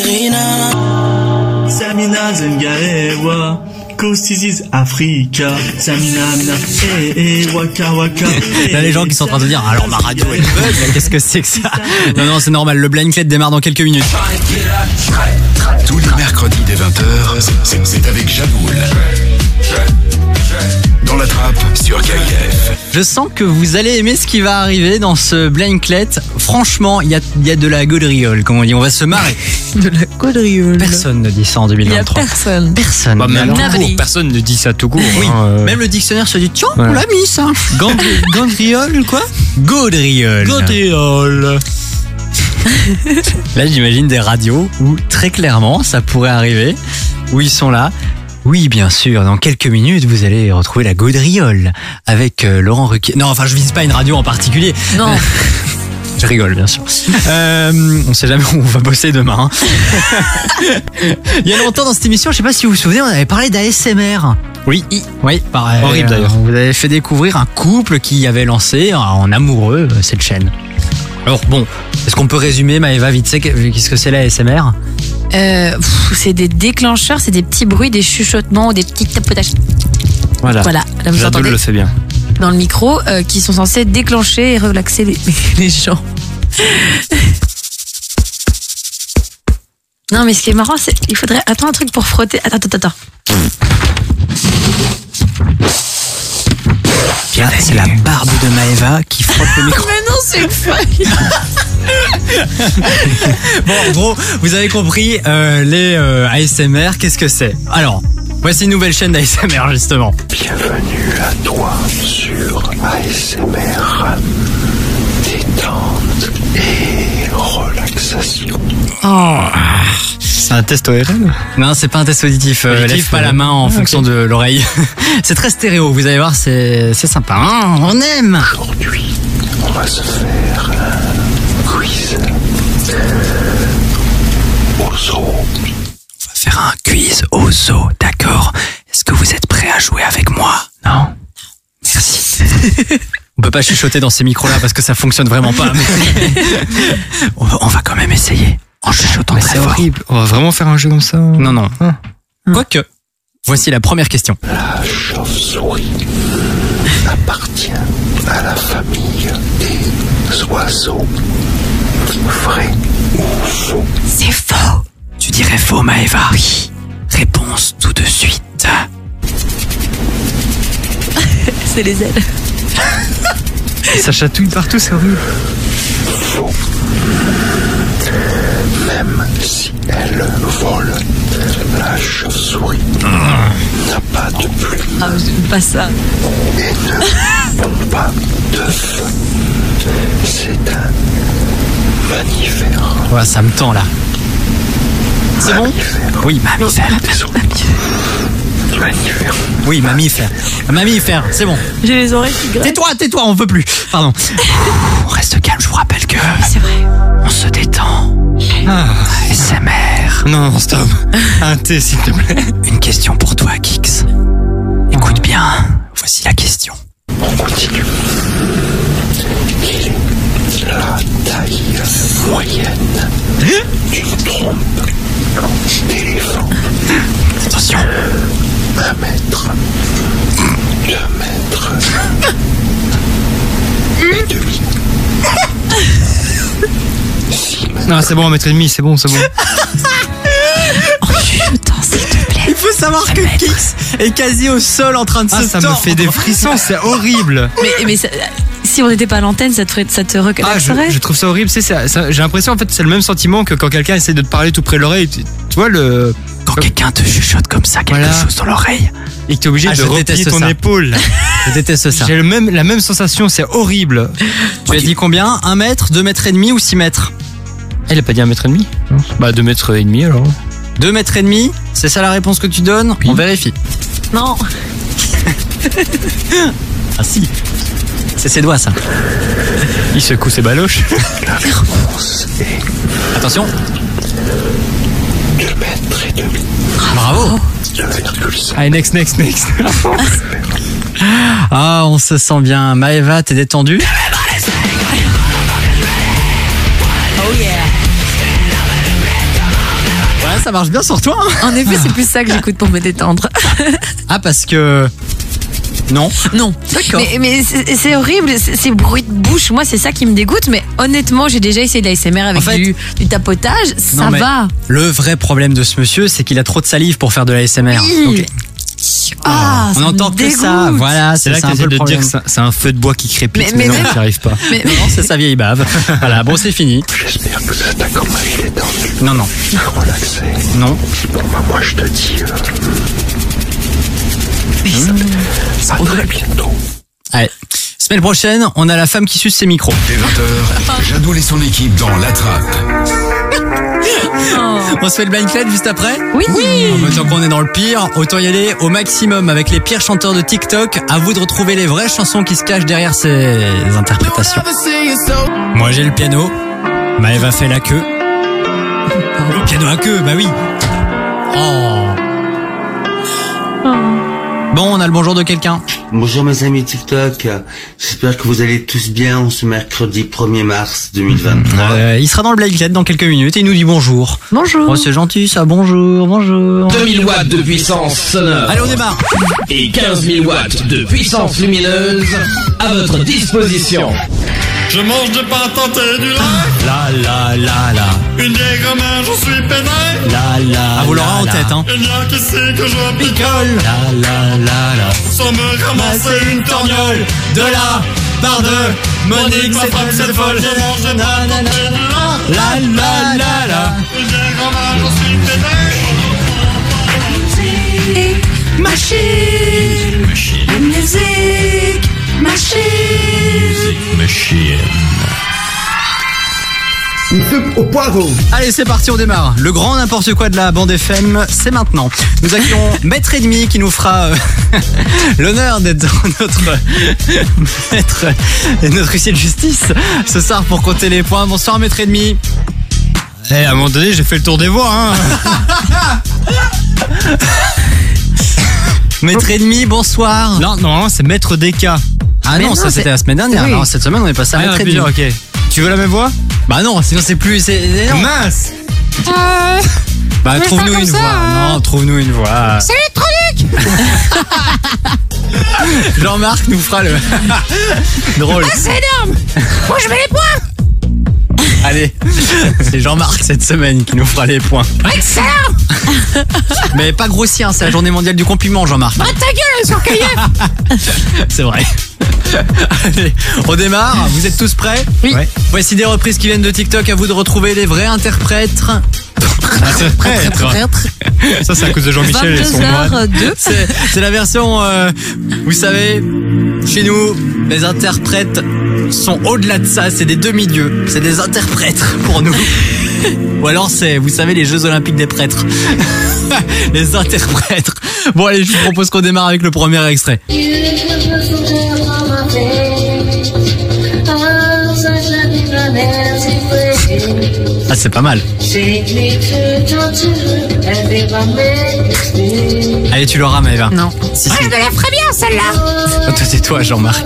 Samina Zengaewa, Kostiziz Africa, Samina Waka Waka. Là, les gens qui sont en train de dire, alors ma radio elle bug, qu'est-ce que c'est que ça? Non, c'est normal, le blind clé démarre dans quelques minutes. Tous les mercredis dès 20h, c'est avec Jadoul. Dans La Trappe sur KIF. Je sens que vous allez aimer ce qui va arriver dans ce Blanklet. Franchement, il y a de la gaudriole, comme on dit. On va se marrer. De la gaudriole. Personne ne dit ça en 2023. Il y a personne. Personne. Même personne ne dit ça tout court. Oui. Même le dictionnaire se dit, tiens, on l'a mis ça. Gaudriole, quoi? Gaudriole. Là, j'imagine des radios où très clairement, ça pourrait arriver, où ils sont là. Oui, bien sûr, dans quelques minutes, vous allez retrouver la gaudriole avec Laurent Ruquier. Non, enfin, je vise pas une radio en particulier. Non. Je rigole, bien sûr. On sait jamais où on va bosser demain. Il y a longtemps dans cette émission, je sais pas si vous vous souvenez, on avait parlé d'ASMR. Oui. Pareil. Horrible d'ailleurs. Vous avez fait découvrir un couple qui avait lancé en amoureux cette chaîne. Alors bon, est-ce qu'on peut résumer, Maëva, vite fait, qu'est-ce que c'est l'ASMR? C'est des déclencheurs, c'est des petits bruits, des chuchotements ou des petits tapotages. Voilà. Là, vous Jadoul entendez le fait bien. dans le micro qui sont censés déclencher et relaxer les gens. Non, mais ce qui est marrant, c'est il faudrait attends un truc pour frotter. Attends. Là, c'est la barbe de Maëva qui frotte le micro. Mais non, c'est une feuille. Bon, en gros, vous avez compris, les ASMR, qu'est-ce que c'est? Alors, voici une nouvelle chaîne d'ASMR, justement. Bienvenue à toi sur ASMR, détente et relaxation. Oh. C'est un test ORL? Non, c'est pas un test auditif. Lève pas la main en fonction de l'oreille. C'est très stéréo, vous allez voir, c'est sympa. Hein, on aime. Aujourd'hui, on va se faire un quiz au zoo. On va faire un quiz au zoo, d'accord? Est-ce que vous êtes prêts à jouer avec moi? Non. Merci. On peut pas chuchoter dans ces micros-là parce que ça fonctionne vraiment pas. Mais... on va quand même essayer. En chuchotant très fort. C'est horrible. On va vraiment faire un jeu comme ça? Non. Quoique, voici la première question. La chauve-souris appartient à la famille des oiseaux. Vrai ou faux? C'est faux. Tu dirais faux, Maëva? Oui. Réponse tout de suite. C'est les ailes. Ça chatouille partout, c'est horrible. Faux. Même si elle vole, la chauve-souris n'a pas de plumes. Ah, j'aime pas ça. Et ne font pas de feu. C'est un mammifère. Ouais, ça me tend là. C'est bon? Oui, mammifère. Mammifère. Oui, mammifère. Mammifère, c'est bon. J'ai les oreilles qui grattent. Tais-toi, on veut plus. Pardon. On reste calme, je vous rappelle que. C'est vrai. On se détend. ASMR. Non, stop. Un thé, s'il te plaît. Une question pour toi, Kix. Écoute bien. Voici la question. On continue. Quelle est la taille moyenne d'une trompe d'éléphant? Attention. 1 mètre. 2 mètres. Et demi. 6 mètres. Non, c'est bon, 1,5 m, c'est bon. En chuchotant, s'il te plaît. Il faut savoir que Kix est quasi au sol en train de se Ça me tordre. fait des frissons, c'est horrible. Mais ça- si on n'était pas à l'antenne, ça te relaxerait. Je trouve ça horrible. J'ai l'impression, en fait, c'est le même sentiment que quand quelqu'un essaie de te parler tout près de l'oreille. Tu vois le. Quand quelqu'un te chuchote comme ça, quelque chose dans l'oreille. Et que t'es obligé de je replier déteste ton ça. épaule. Je déteste ça. J'ai la même sensation, c'est horrible. Tu as dit combien? 1 mètre, 2 mètres et demi ou 6 mètres? Elle a pas dit 1,5 m? Bah 2,5 m alors. 2 mètres et demi, c'est ça la réponse que tu donnes? On vérifie. Non. Ah si. C'est ses doigts ça. Il secoue ses baloches. La réponse est Attention. 2 mètres et demi. Bravo. 2,5. Allez, next. Ah, on se sent bien. Maëva, t'es détendue? Oh yeah. Ouais, ça marche bien sur toi. Hein. En effet, c'est plus ça que j'écoute pour me détendre. Ah, parce que... Non. D'accord. Mais c'est horrible, ces bruits de bouche. Moi, c'est ça qui me dégoûte. Mais honnêtement, j'ai déjà essayé de l'ASMR avec En fait- du tapotage. Non, Ça mais va. Le vrai problème de ce monsieur, c'est qu'il a trop de salive pour faire de la ASMR. Oui. Donc, Ah, on ça n'entend me que ça. dégoûte. Voilà, C'est là un qu'il peu essaie le de problème. dire que c'est un feu de bois qui crépite, mais Mais non, même- j'y arrive pas. Mais Non, c'est sa vieille bave. Voilà, bon, c'est fini. J'espère que ça t'a quand même détendu. Non. Relaxé. Non. Bon, bah, moi, je te dis. À très bientôt. Allez. Semaine prochaine, on a la femme qui suce ses micros. Dès 20h, Jadoul et son équipe dans La Trappe. On se fait le blind fed juste après? Oui. En même temps qu'on est dans le pire, autant y aller au maximum avec les pires chanteurs de TikTok. À vous de retrouver les vraies chansons qui se cachent derrière ces interprétations. Moi j'ai le piano. Maëva fait la queue. Le piano à queue, bah oui. Oh. Bon, on a le bonjour de quelqu'un. Bonjour mes amis TikTok, j'espère que vous allez tous bien en ce mercredi 1er mars 2023. Il sera dans le blind fed dans quelques minutes et il nous dit bonjour. Bonjour. Oh, c'est gentil ça, bonjour. 2000 watts de puissance sonore. Allez, on démarre. Et 15 000 watts de puissance lumineuse à votre disposition. Je mange de pain tenté du lait. La. Une vieille grand-mère, j'en suis pédé. La. Ah, vous l'aurez en tête, hein. Il n'y a qu'ici que je picole. La. Sans me ramasser une torgnole. De la part de Monique, ma femme, c'est folle. Je mange de pain tenté du lait. La. Une vieille grand-mère, j'en suis pédé. Machine. Musique. Machine. Une soupe au poireau. Allez, c'est parti, on démarre. Le grand n'importe quoi de la bande FM, c'est maintenant. Nous accueillons Maître et demi qui nous fera l'honneur d'être notre huissier de justice ce soir pour compter les points. Bonsoir Maître et demi. À un moment donné, j'ai fait le tour des voix, hein. Maître et demi, bonsoir. Non, c'est Maître DK. Ah Mais non, non, ça c'était c'est- la semaine dernière. Oui. Alors, cette semaine, on est passé à Maître et demi. Ok. Tu veux la même voix? Bah non, sinon c'est plus. Non. Mince. Bah Mais trouve-nous pas une comme voix. ça, hein. Non, trouve-nous une voix. Salut Tronic. Jean-Marc nous fera le drôle. Ah, c'est énorme. Moi je mets les points. Allez, c'est Jean-Marc cette semaine qui nous fera les points. Excellent. Mais pas grossir, c'est la journée mondiale du compliment, Jean-Marc. Bah ta gueule sur KF. C'est vrai. Allez, on démarre. Vous êtes tous prêts? Oui. Ouais. Voici des reprises qui viennent de TikTok. À vous de retrouver les vrais interprètes. Interprète. Ça, c'est à cause de Jean-Michel et son moine. 22h02. C'est la version, vous savez, chez nous, les interprètes sont au-delà de ça, c'est des demi-dieux, c'est des interprètes pour nous. Ou alors c'est, vous savez, les Jeux Olympiques des prêtres. Les interprètes. Bon allez, je vous propose qu'on démarre avec le premier extrait. Ah, c'est pas mal. Allez, tu l'auras, Maëva. Non. Si, Ah, je me la ferais bien, celle-là. Oh, toi, c'est toi, Jean-Marc.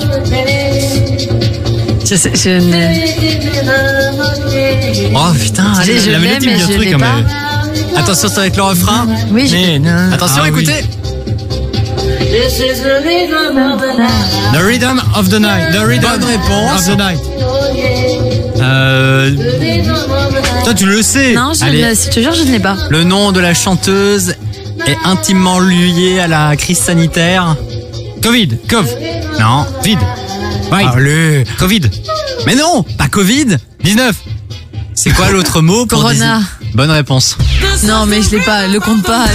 Je ne... Oh putain, allez, Je la l'ai, mélodie me mais dit un je truc l'ai quand pas. même. Attention, c'est avec le refrain. Oui, Attention, Ah, écoutez. The Rhythm of the Night. The Rhythm Bonne réponse. of the Night. Toi, tu le sais. Non, Allez. je te jure, je ne l'ai pas. Le nom de la chanteuse est intimement lié à la crise sanitaire. Non. Vide. Ouais. Allez. Covid. Mais non, pas Covid. 19. C'est quoi l'autre mot pour Corona. Bonne réponse. Non, mais je l'ai pas. Le compte pas.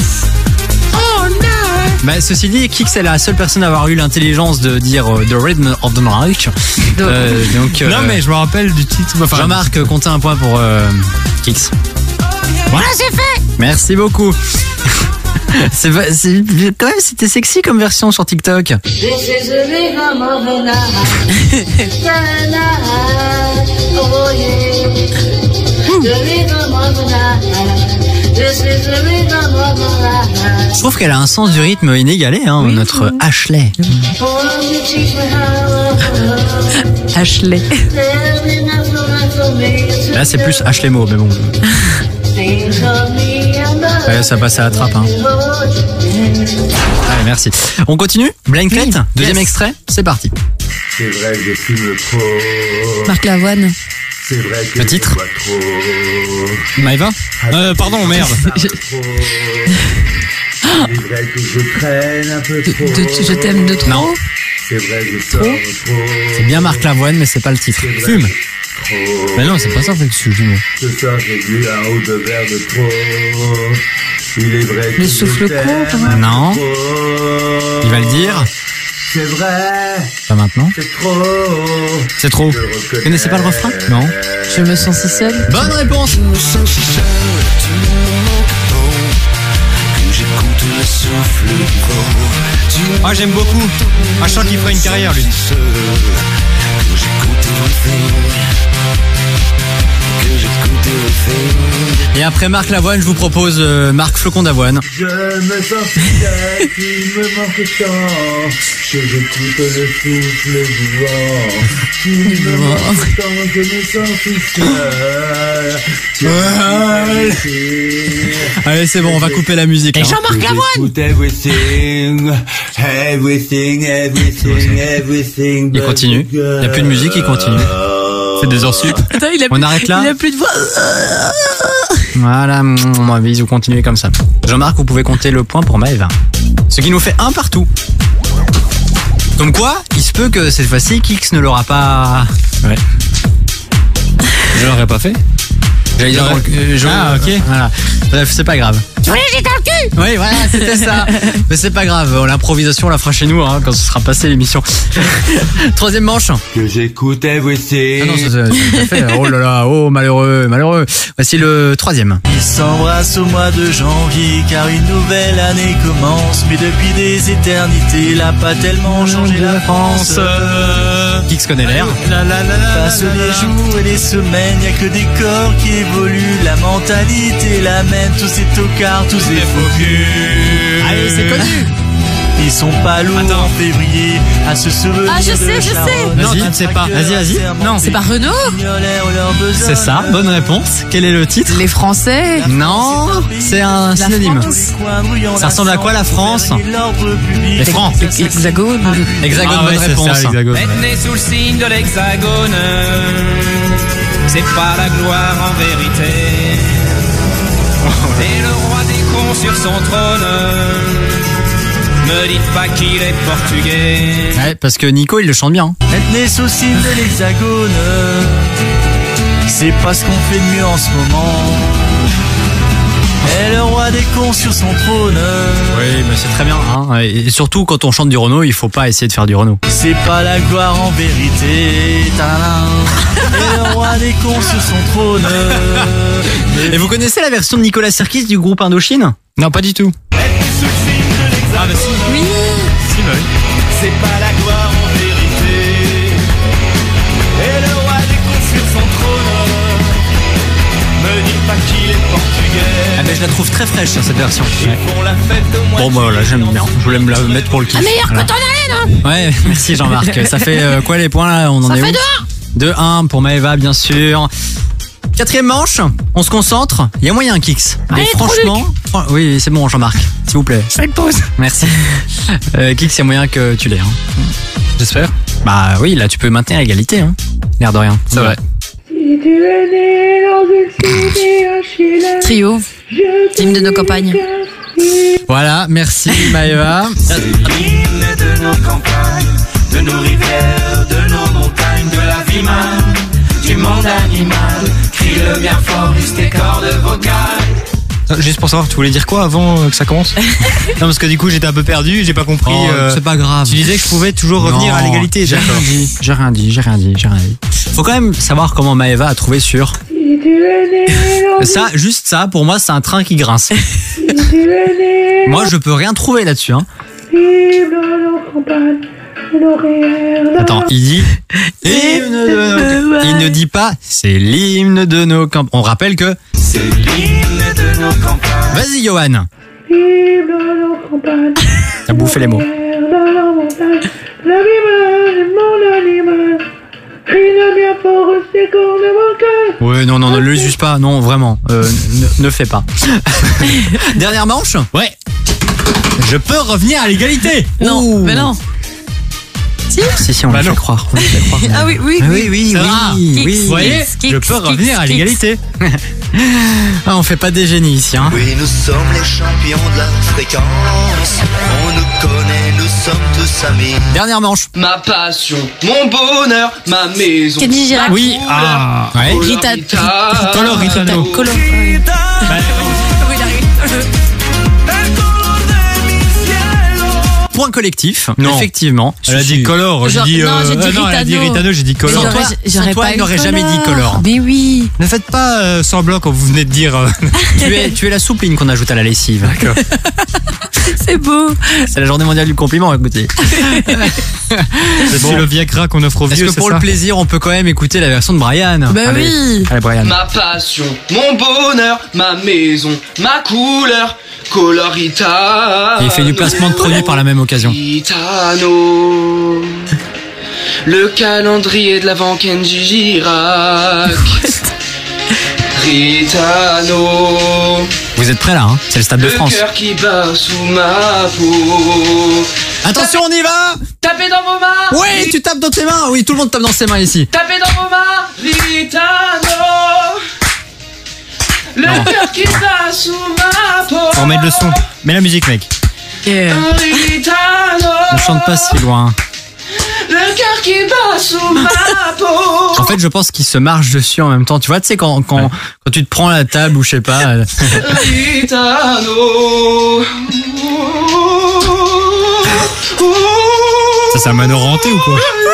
Bah, ceci dit, Kix est la seule personne à avoir eu l'intelligence de dire The Rhythm of the Night. Donc, Non, mais je me rappelle du titre. Enfin, Jean-Marc, comptez un point pour Kix. Voilà, c'est fait. Merci beaucoup. C'est quand même, c'était sexy comme version sur TikTok. Je trouve qu'elle a un sens du rythme inégalé, hein, notre Ashley. Ashley. Là, c'est plus Ashley Mo, mais bon. Ouais, ça passe à la trappe. Hein. Allez, merci. On continue. Blind Plate, deuxième extrait, c'est parti. C'est vrai que je fume trop. Marc Lavoine. C'est vrai que Le titre. je bois trop. Maëva Pardon, merde. C'est vrai que je traîne un peu trop. Je t'aime de trop. Non. C'est vrai que je sors trop. C'est bien Marc Lavoine, mais c'est pas le titre. Fume. Trop. Mais non, c'est pas ça, fait que je joue. Ce soir j'ai bu un ou deux verres de trop. Il est vrai que Le je souffle t'aime court, quand même. Non. trop. Il va le dire. C'est vrai, Pas maintenant. c'est trop. C'est trop. Je le reconnais. Vous connaissez pas le refrain? Non. Je me sens si seule. Bonne réponse. Je me sens si seul, tout le monde que j'écoute le souffle du vent. Ah, j'aime beaucoup. Ah, je sens qu'il ferait une carrière, lui. Que j'écoute everything. Que j'écoute everything. Et après Marc Lavoine, je vous propose Marc Flocon d'Avoine. Je me sens si seul, qu'il me manque tant. Que j'écoute le souffle du vent. Qu'il me manque tant, je me sens si seul. Allez, c'est bon, on va couper la musique. Et hein. Jean-Marc Lavoine. J'écoute everything, everything, everything, everything. Il continue. Il n'y a plus de musique, il continue. C'est des heures sup. Attends, On arrête là. Il a plus de voix. Voilà, bisous, continuez comme ça. Jean-Marc, vous pouvez compter le point pour Maëva. Ce qui nous fait un partout. Comme quoi, il se peut que cette fois-ci, Kix ne l'aura pas... Ouais. Je l'aurais pas fait. J'allais dire... Ah, ok. Voilà. Bref, c'est pas grave. Oui, j'ai dans le cul. Oui, voilà, c'était ça. Mais c'est pas grave, l'improvisation, on la fera chez nous, hein, quand ce sera passé l'émission. Troisième manche. Que j'écoute everything. Ah non, c'est fait. Oh là là, oh malheureux, malheureux. Voici le troisième. Ils s'embrassent au mois de janvier car une nouvelle année commence. Mais depuis des éternités, il a pas tellement changé la France. Kix connaît l'air. Passent les jours et les semaines, y a que des corps qui évoluent. La mentalité la même, tous ces tocards, tous ces faux culs. Allez, c'est connu. Ils sont pas lourds en février à se souvenir. Ah, je sais, de je sais. Charonne. Non, tu ne sais pas. Vas-y. Non, C'est pas Renaud? c'est ça. Bonne réponse. Quel est le titre? Les Français. Non, c'est un synonyme. Ça ressemble à quoi la France? Les francs. L'Hexagone. Hexagone, Ah ouais, bonne c'est réponse. ça, l'Hexagone. Être né sous le signe de l'Hexagone, c'est pas la gloire en vérité. Et le roi des cons sur son trône, me dites pas qu'il est portugais. Ouais, parce que Nico, il le chante bien. Être né sous le signe de l'Hexagone, c'est pas ce qu'on fait de mieux en ce moment. Et le roi des cons sur son trône. Oui, mais c'est très bien. Hein. Et surtout, quand on chante du Renaud, il faut pas essayer de faire du Renaud. C'est pas la gloire en vérité. Ta-da-da. Et le roi des cons sur son trône. Et vous connaissez la version de Nicolas Sirkis du groupe Indochine? Non, pas du tout. Ah bah si. Oui. Si, bah oui. C'est pas la gloire en vérité. Et le roi des cons sur son trône. Me dis pas qu'il est portugais. Ah mais je la trouve très fraîche cette version. Ils font la fête au mois Bon bah voilà, j'aime bien. Je voulais me la mettre pour le kiff. Ah, meilleur Voilà. que ton haleine, hein. Ouais, merci Jean-Marc. Ça fait quoi les points là? On en Ça est fait où? 2-1 pour Maëva bien sûr. Quatrième manche, on se concentre. Il y a moyen Kix. Allez, Et franchement, oui c'est bon Jean-Marc, s'il vous plaît. Je pause. Merci. Kix, il y a moyen que tu l'aies. Hein. J'espère. Bah oui, là tu peux maintenir l'égalité. Hein. L'air de rien. C'est vrai. Si tu es né dans une cité HLM, Trio. Hymne de nos campagnes. Voilà, merci Maëva. l'hymne de nos campagnes, de nos rivières, de nos montagnes, de la vie même, du monde animal. Crie-le bien fort, use tes cordes vocales. Juste pour savoir, tu voulais dire quoi avant que ça commence? Non, parce que du coup j'étais un peu perdu, j'ai pas compris. C'est pas grave. Tu disais que je pouvais toujours revenir à l'égalité. J'ai rien dit. J'ai rien dit. Faut quand même savoir comment Maëva a trouvé sur. si tu es né dans Ça, juste ça, pour moi, c'est un train qui grince. si tu es né Moi, je peux rien trouver là-dessus. Hein. vive dans nos campagnes, de nos rivières, de Attends, nos- il dit hymne de nos... Il ne dit pas c'est l'hymne de nos campagnes. On rappelle que C'est l'hymne de nos campagnes. vas-y Johan. vive dans nos campagnes, T'as bouffé les mots. dans nos montagnes, de la vie même, du monde animal. Crie-le bien fort, c'est cordes vocales. Ouais, non, ne le use pas, non, vraiment. Ne fais pas. Dernière manche. Ouais. Je peux revenir à l'égalité. Non, Ouh. mais non. Si. Si, on lui fait croire. On lui fait croire. Ah oui, oui. Oui. Vous voyez, je peux revenir à l'égalité. Ah, on fait pas des génies ici, hein. Oui, nous sommes les champions de la fréquence. On nous connaît, nous sommes tous amis. Dernière manche. Ma passion, mon bonheur, ma maison. Kenji Girac. Oui, ah, ouais. Rita. Color Ritano. Colo. Point collectif. Non. Effectivement. Elle a dit Color, j'ai Genre- dit. non, j'ai dit elle a dit Ritano. Ritano, j'ai dit Color. Sans toi, J'aurais toi, pas elle eu n'aurait jamais dit Color. Color. Mais oui. Ne faites pas semblant quand vous venez de dire. Tu es la soupline qu'on ajoute à la lessive. D'accord. C'est beau. C'est la journée mondiale du compliment, écoutez. C'est le Viagra qu'on offre aux Est-ce vieux, que c'est pour ça? le plaisir, on peut quand même écouter la version de Brian? Bah Allez. oui. Allez, Brian. Ma passion, mon bonheur, ma maison, ma couleur, colorita. Et il fait du placement de produits par la même occasion. Ritano. Le calendrier de l'avant Kenji Girac. Ritano. Vous êtes prêts là, hein? C'est le Stade de Le France. cœur qui bat sous ma peau. Attention, on y va! Tapez dans vos mains. Oui, tu tapes dans tes mains! Oui, tout le monde tape dans ses mains ici. Tapez dans vos mains. Ritano. Le Non. cœur qui bat sous ma peau. On met le son. Mets la musique, mec. Ritano. Ne chante pas si loin. Le cœur qui bat sous ma peau. En fait, je pense qu'il se marche dessus en même temps. Tu vois, tu sais, quand tu te prends la table ou je sais pas. Ritano. Ça, c'est un manoir hanté ou quoi?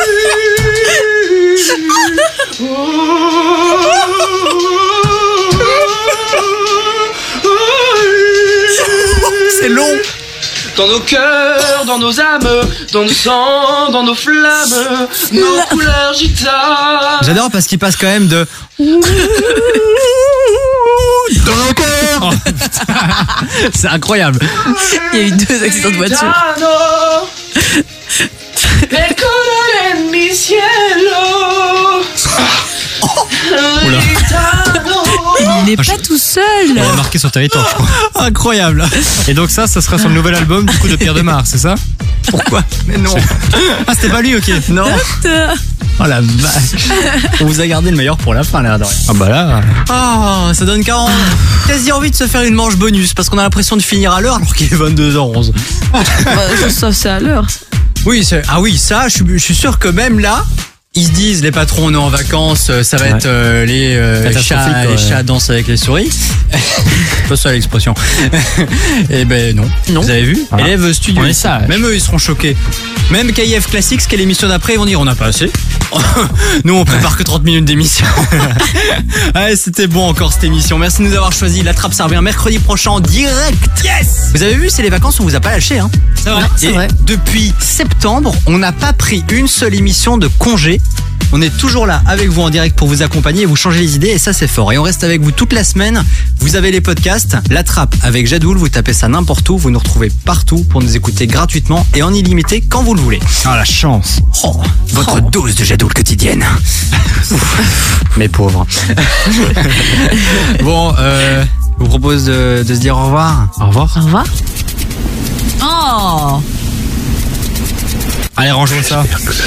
C'est long. Dans nos cœurs, dans nos âmes, dans nos sangs, dans nos flammes, nos couleurs gitanes. J'adore parce qu'il passe quand même de. Dans le cœur. C'est incroyable. Il y a eu 2 accidents de voiture. Ritano. El color en mi cielo. Oula. Ritano. Il n'est pas tout seul. Il a marqué son territoire, je crois. Incroyable. Et donc ça sera sur le nouvel album du coup de Pierre Demar, c'est ça? Pourquoi? Mais non. Ah, c'était pas lui, ok. Non. Oh la vache. On vous a gardé le meilleur pour la fin, l'air de rien. Ah bah là. Oh, ça donne quasi envie de se faire une manche bonus parce qu'on a l'impression de finir à l'heure alors qu'il est 22h11. Ça, c'est à l'heure. Oui, ça, je suis sûr que même là, Ils se disent, les patrons, on est en vacances, ça va être les chats dansent avec les souris. Pas ça l'expression. Et ben non. Vous avez vu, Voilà. élèves studio. On est sage. Même eux, ils seront choqués. Même KIF Classics, qui est l'émission d'après, ils vont dire, on n'a pas assez. Nous, on prépare que 30 minutes d'émission. Ouais, c'était bon encore cette émission. Merci de nous avoir choisi. La trappe, ça revient mercredi prochain en direct. Yes! Vous avez vu, c'est les vacances, on vous a pas lâché, hein. C'est vrai. C'est vrai. Depuis septembre, on n'a pas pris une seule émission de congé. On est toujours là avec vous en direct pour vous accompagner et vous changer les idées, et ça c'est fort. Et on reste avec vous toute la semaine. Vous avez les podcasts, La Trappe avec Jadoul, vous tapez ça n'importe où, vous nous retrouvez partout pour nous écouter gratuitement et en illimité quand vous le voulez. Ah, la chance. Votre dose de Jadoul quotidienne. Mes pauvres. Bon, je vous propose de se dire au revoir. Au revoir. Au revoir. Oh. Allez, rangeons ça.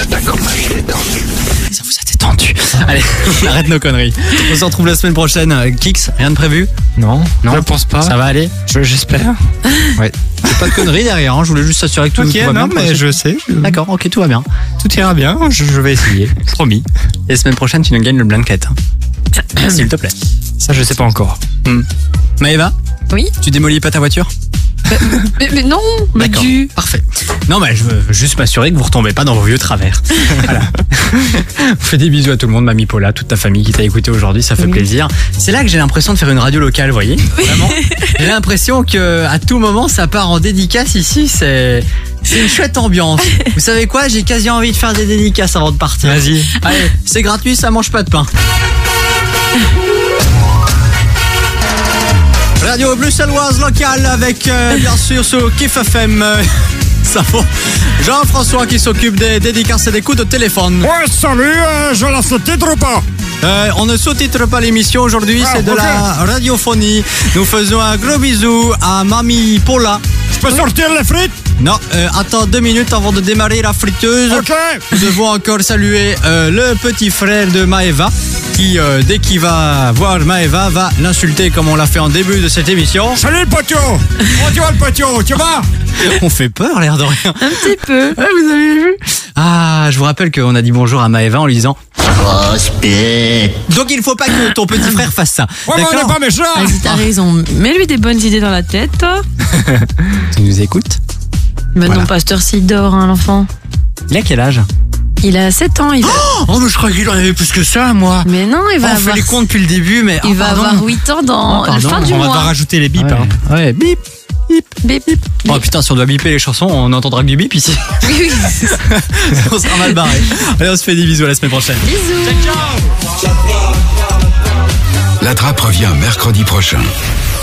Ça vous a détendu. Allez, arrête nos conneries. On se retrouve la semaine prochaine. Kix, rien de prévu? Non, Non, je pense pas. Ça va aller? J'espère. Ouais. C'est pas de conneries derrière, hein. Je voulais juste s'assurer que tout va bien. non, mais je sais. D'accord, ok, tout va bien. Tout ira bien, je vais essayer. Promis. Et la semaine prochaine, tu nous gagnes le blanket. S'il te plaît. Ça, je sais pas encore. Maëva? Oui. Tu démolis pas ta voiture? Mais non, mais D'accord, parfait. Non, mais je veux juste m'assurer que vous retombez pas dans vos vieux travers. Voilà. On fait des bisous à tout le monde, Mamie Paula, toute ta famille qui t'a écouté aujourd'hui, ça fait plaisir. C'est là que j'ai l'impression de faire une radio locale, vous voyez? Vraiment. J'ai l'impression que à tout moment ça part en dédicace ici, c'est une chouette ambiance. Vous savez quoi? J'ai quasi envie de faire des dédicaces avant de partir. Vas-y. Allez, c'est gratuit, ça mange pas de pain. Radio bruxelloise locale avec bien sûr sur Kiff FM. Ça vaut. Jean-François qui s'occupe des dédicaces et des coups de téléphone. Ouais, salut, je la sous-titre ou pas? On ne sous-titre pas l'émission aujourd'hui, c'est de la radiophonie. Nous faisons un gros bisou à Mamie Paula. Je peux sortir les frites? Non, attends 2 minutes avant de démarrer la friteuse. Ok. Nous devons encore saluer le petit frère de Maëva qui, dès qu'il va voir Maëva, va l'insulter comme on l'a fait en début de cette émission. Salut le poteau. Comment tu vas le poteau? Tu vas? On fait peur, l'air de rien. Un petit peu. Ouais, vous avez vu? Ah, je vous rappelle qu'on a dit bonjour à Maëva en lui disant donc il faut pas que ton petit frère fasse ça. Ouais, mais on n'est pas méchants. Vas-y, t'as raison. Mets-lui des bonnes idées dans la tête, toi. Tu nous écoutes? Mais Voilà. non, pasteur, s'il dort, hein, l'enfant. Il a quel âge? Il a 7 ans. Oh, mais je croyais qu'il en avait plus que ça, moi. Mais non, il va On avoir... fait les comptes depuis le début, mais... Il va avoir 8 ans dans la fin du On va mois. devoir rajouter les bips. Ouais, Hein. ouais, bip. Bip, bip. Oh putain, si on doit biper les chansons, on n'entendra que du bip ici. Oui, oui. On sera mal barré. Allez, on se fait des bisous à la semaine prochaine. Bisous. La Trappe revient mercredi prochain.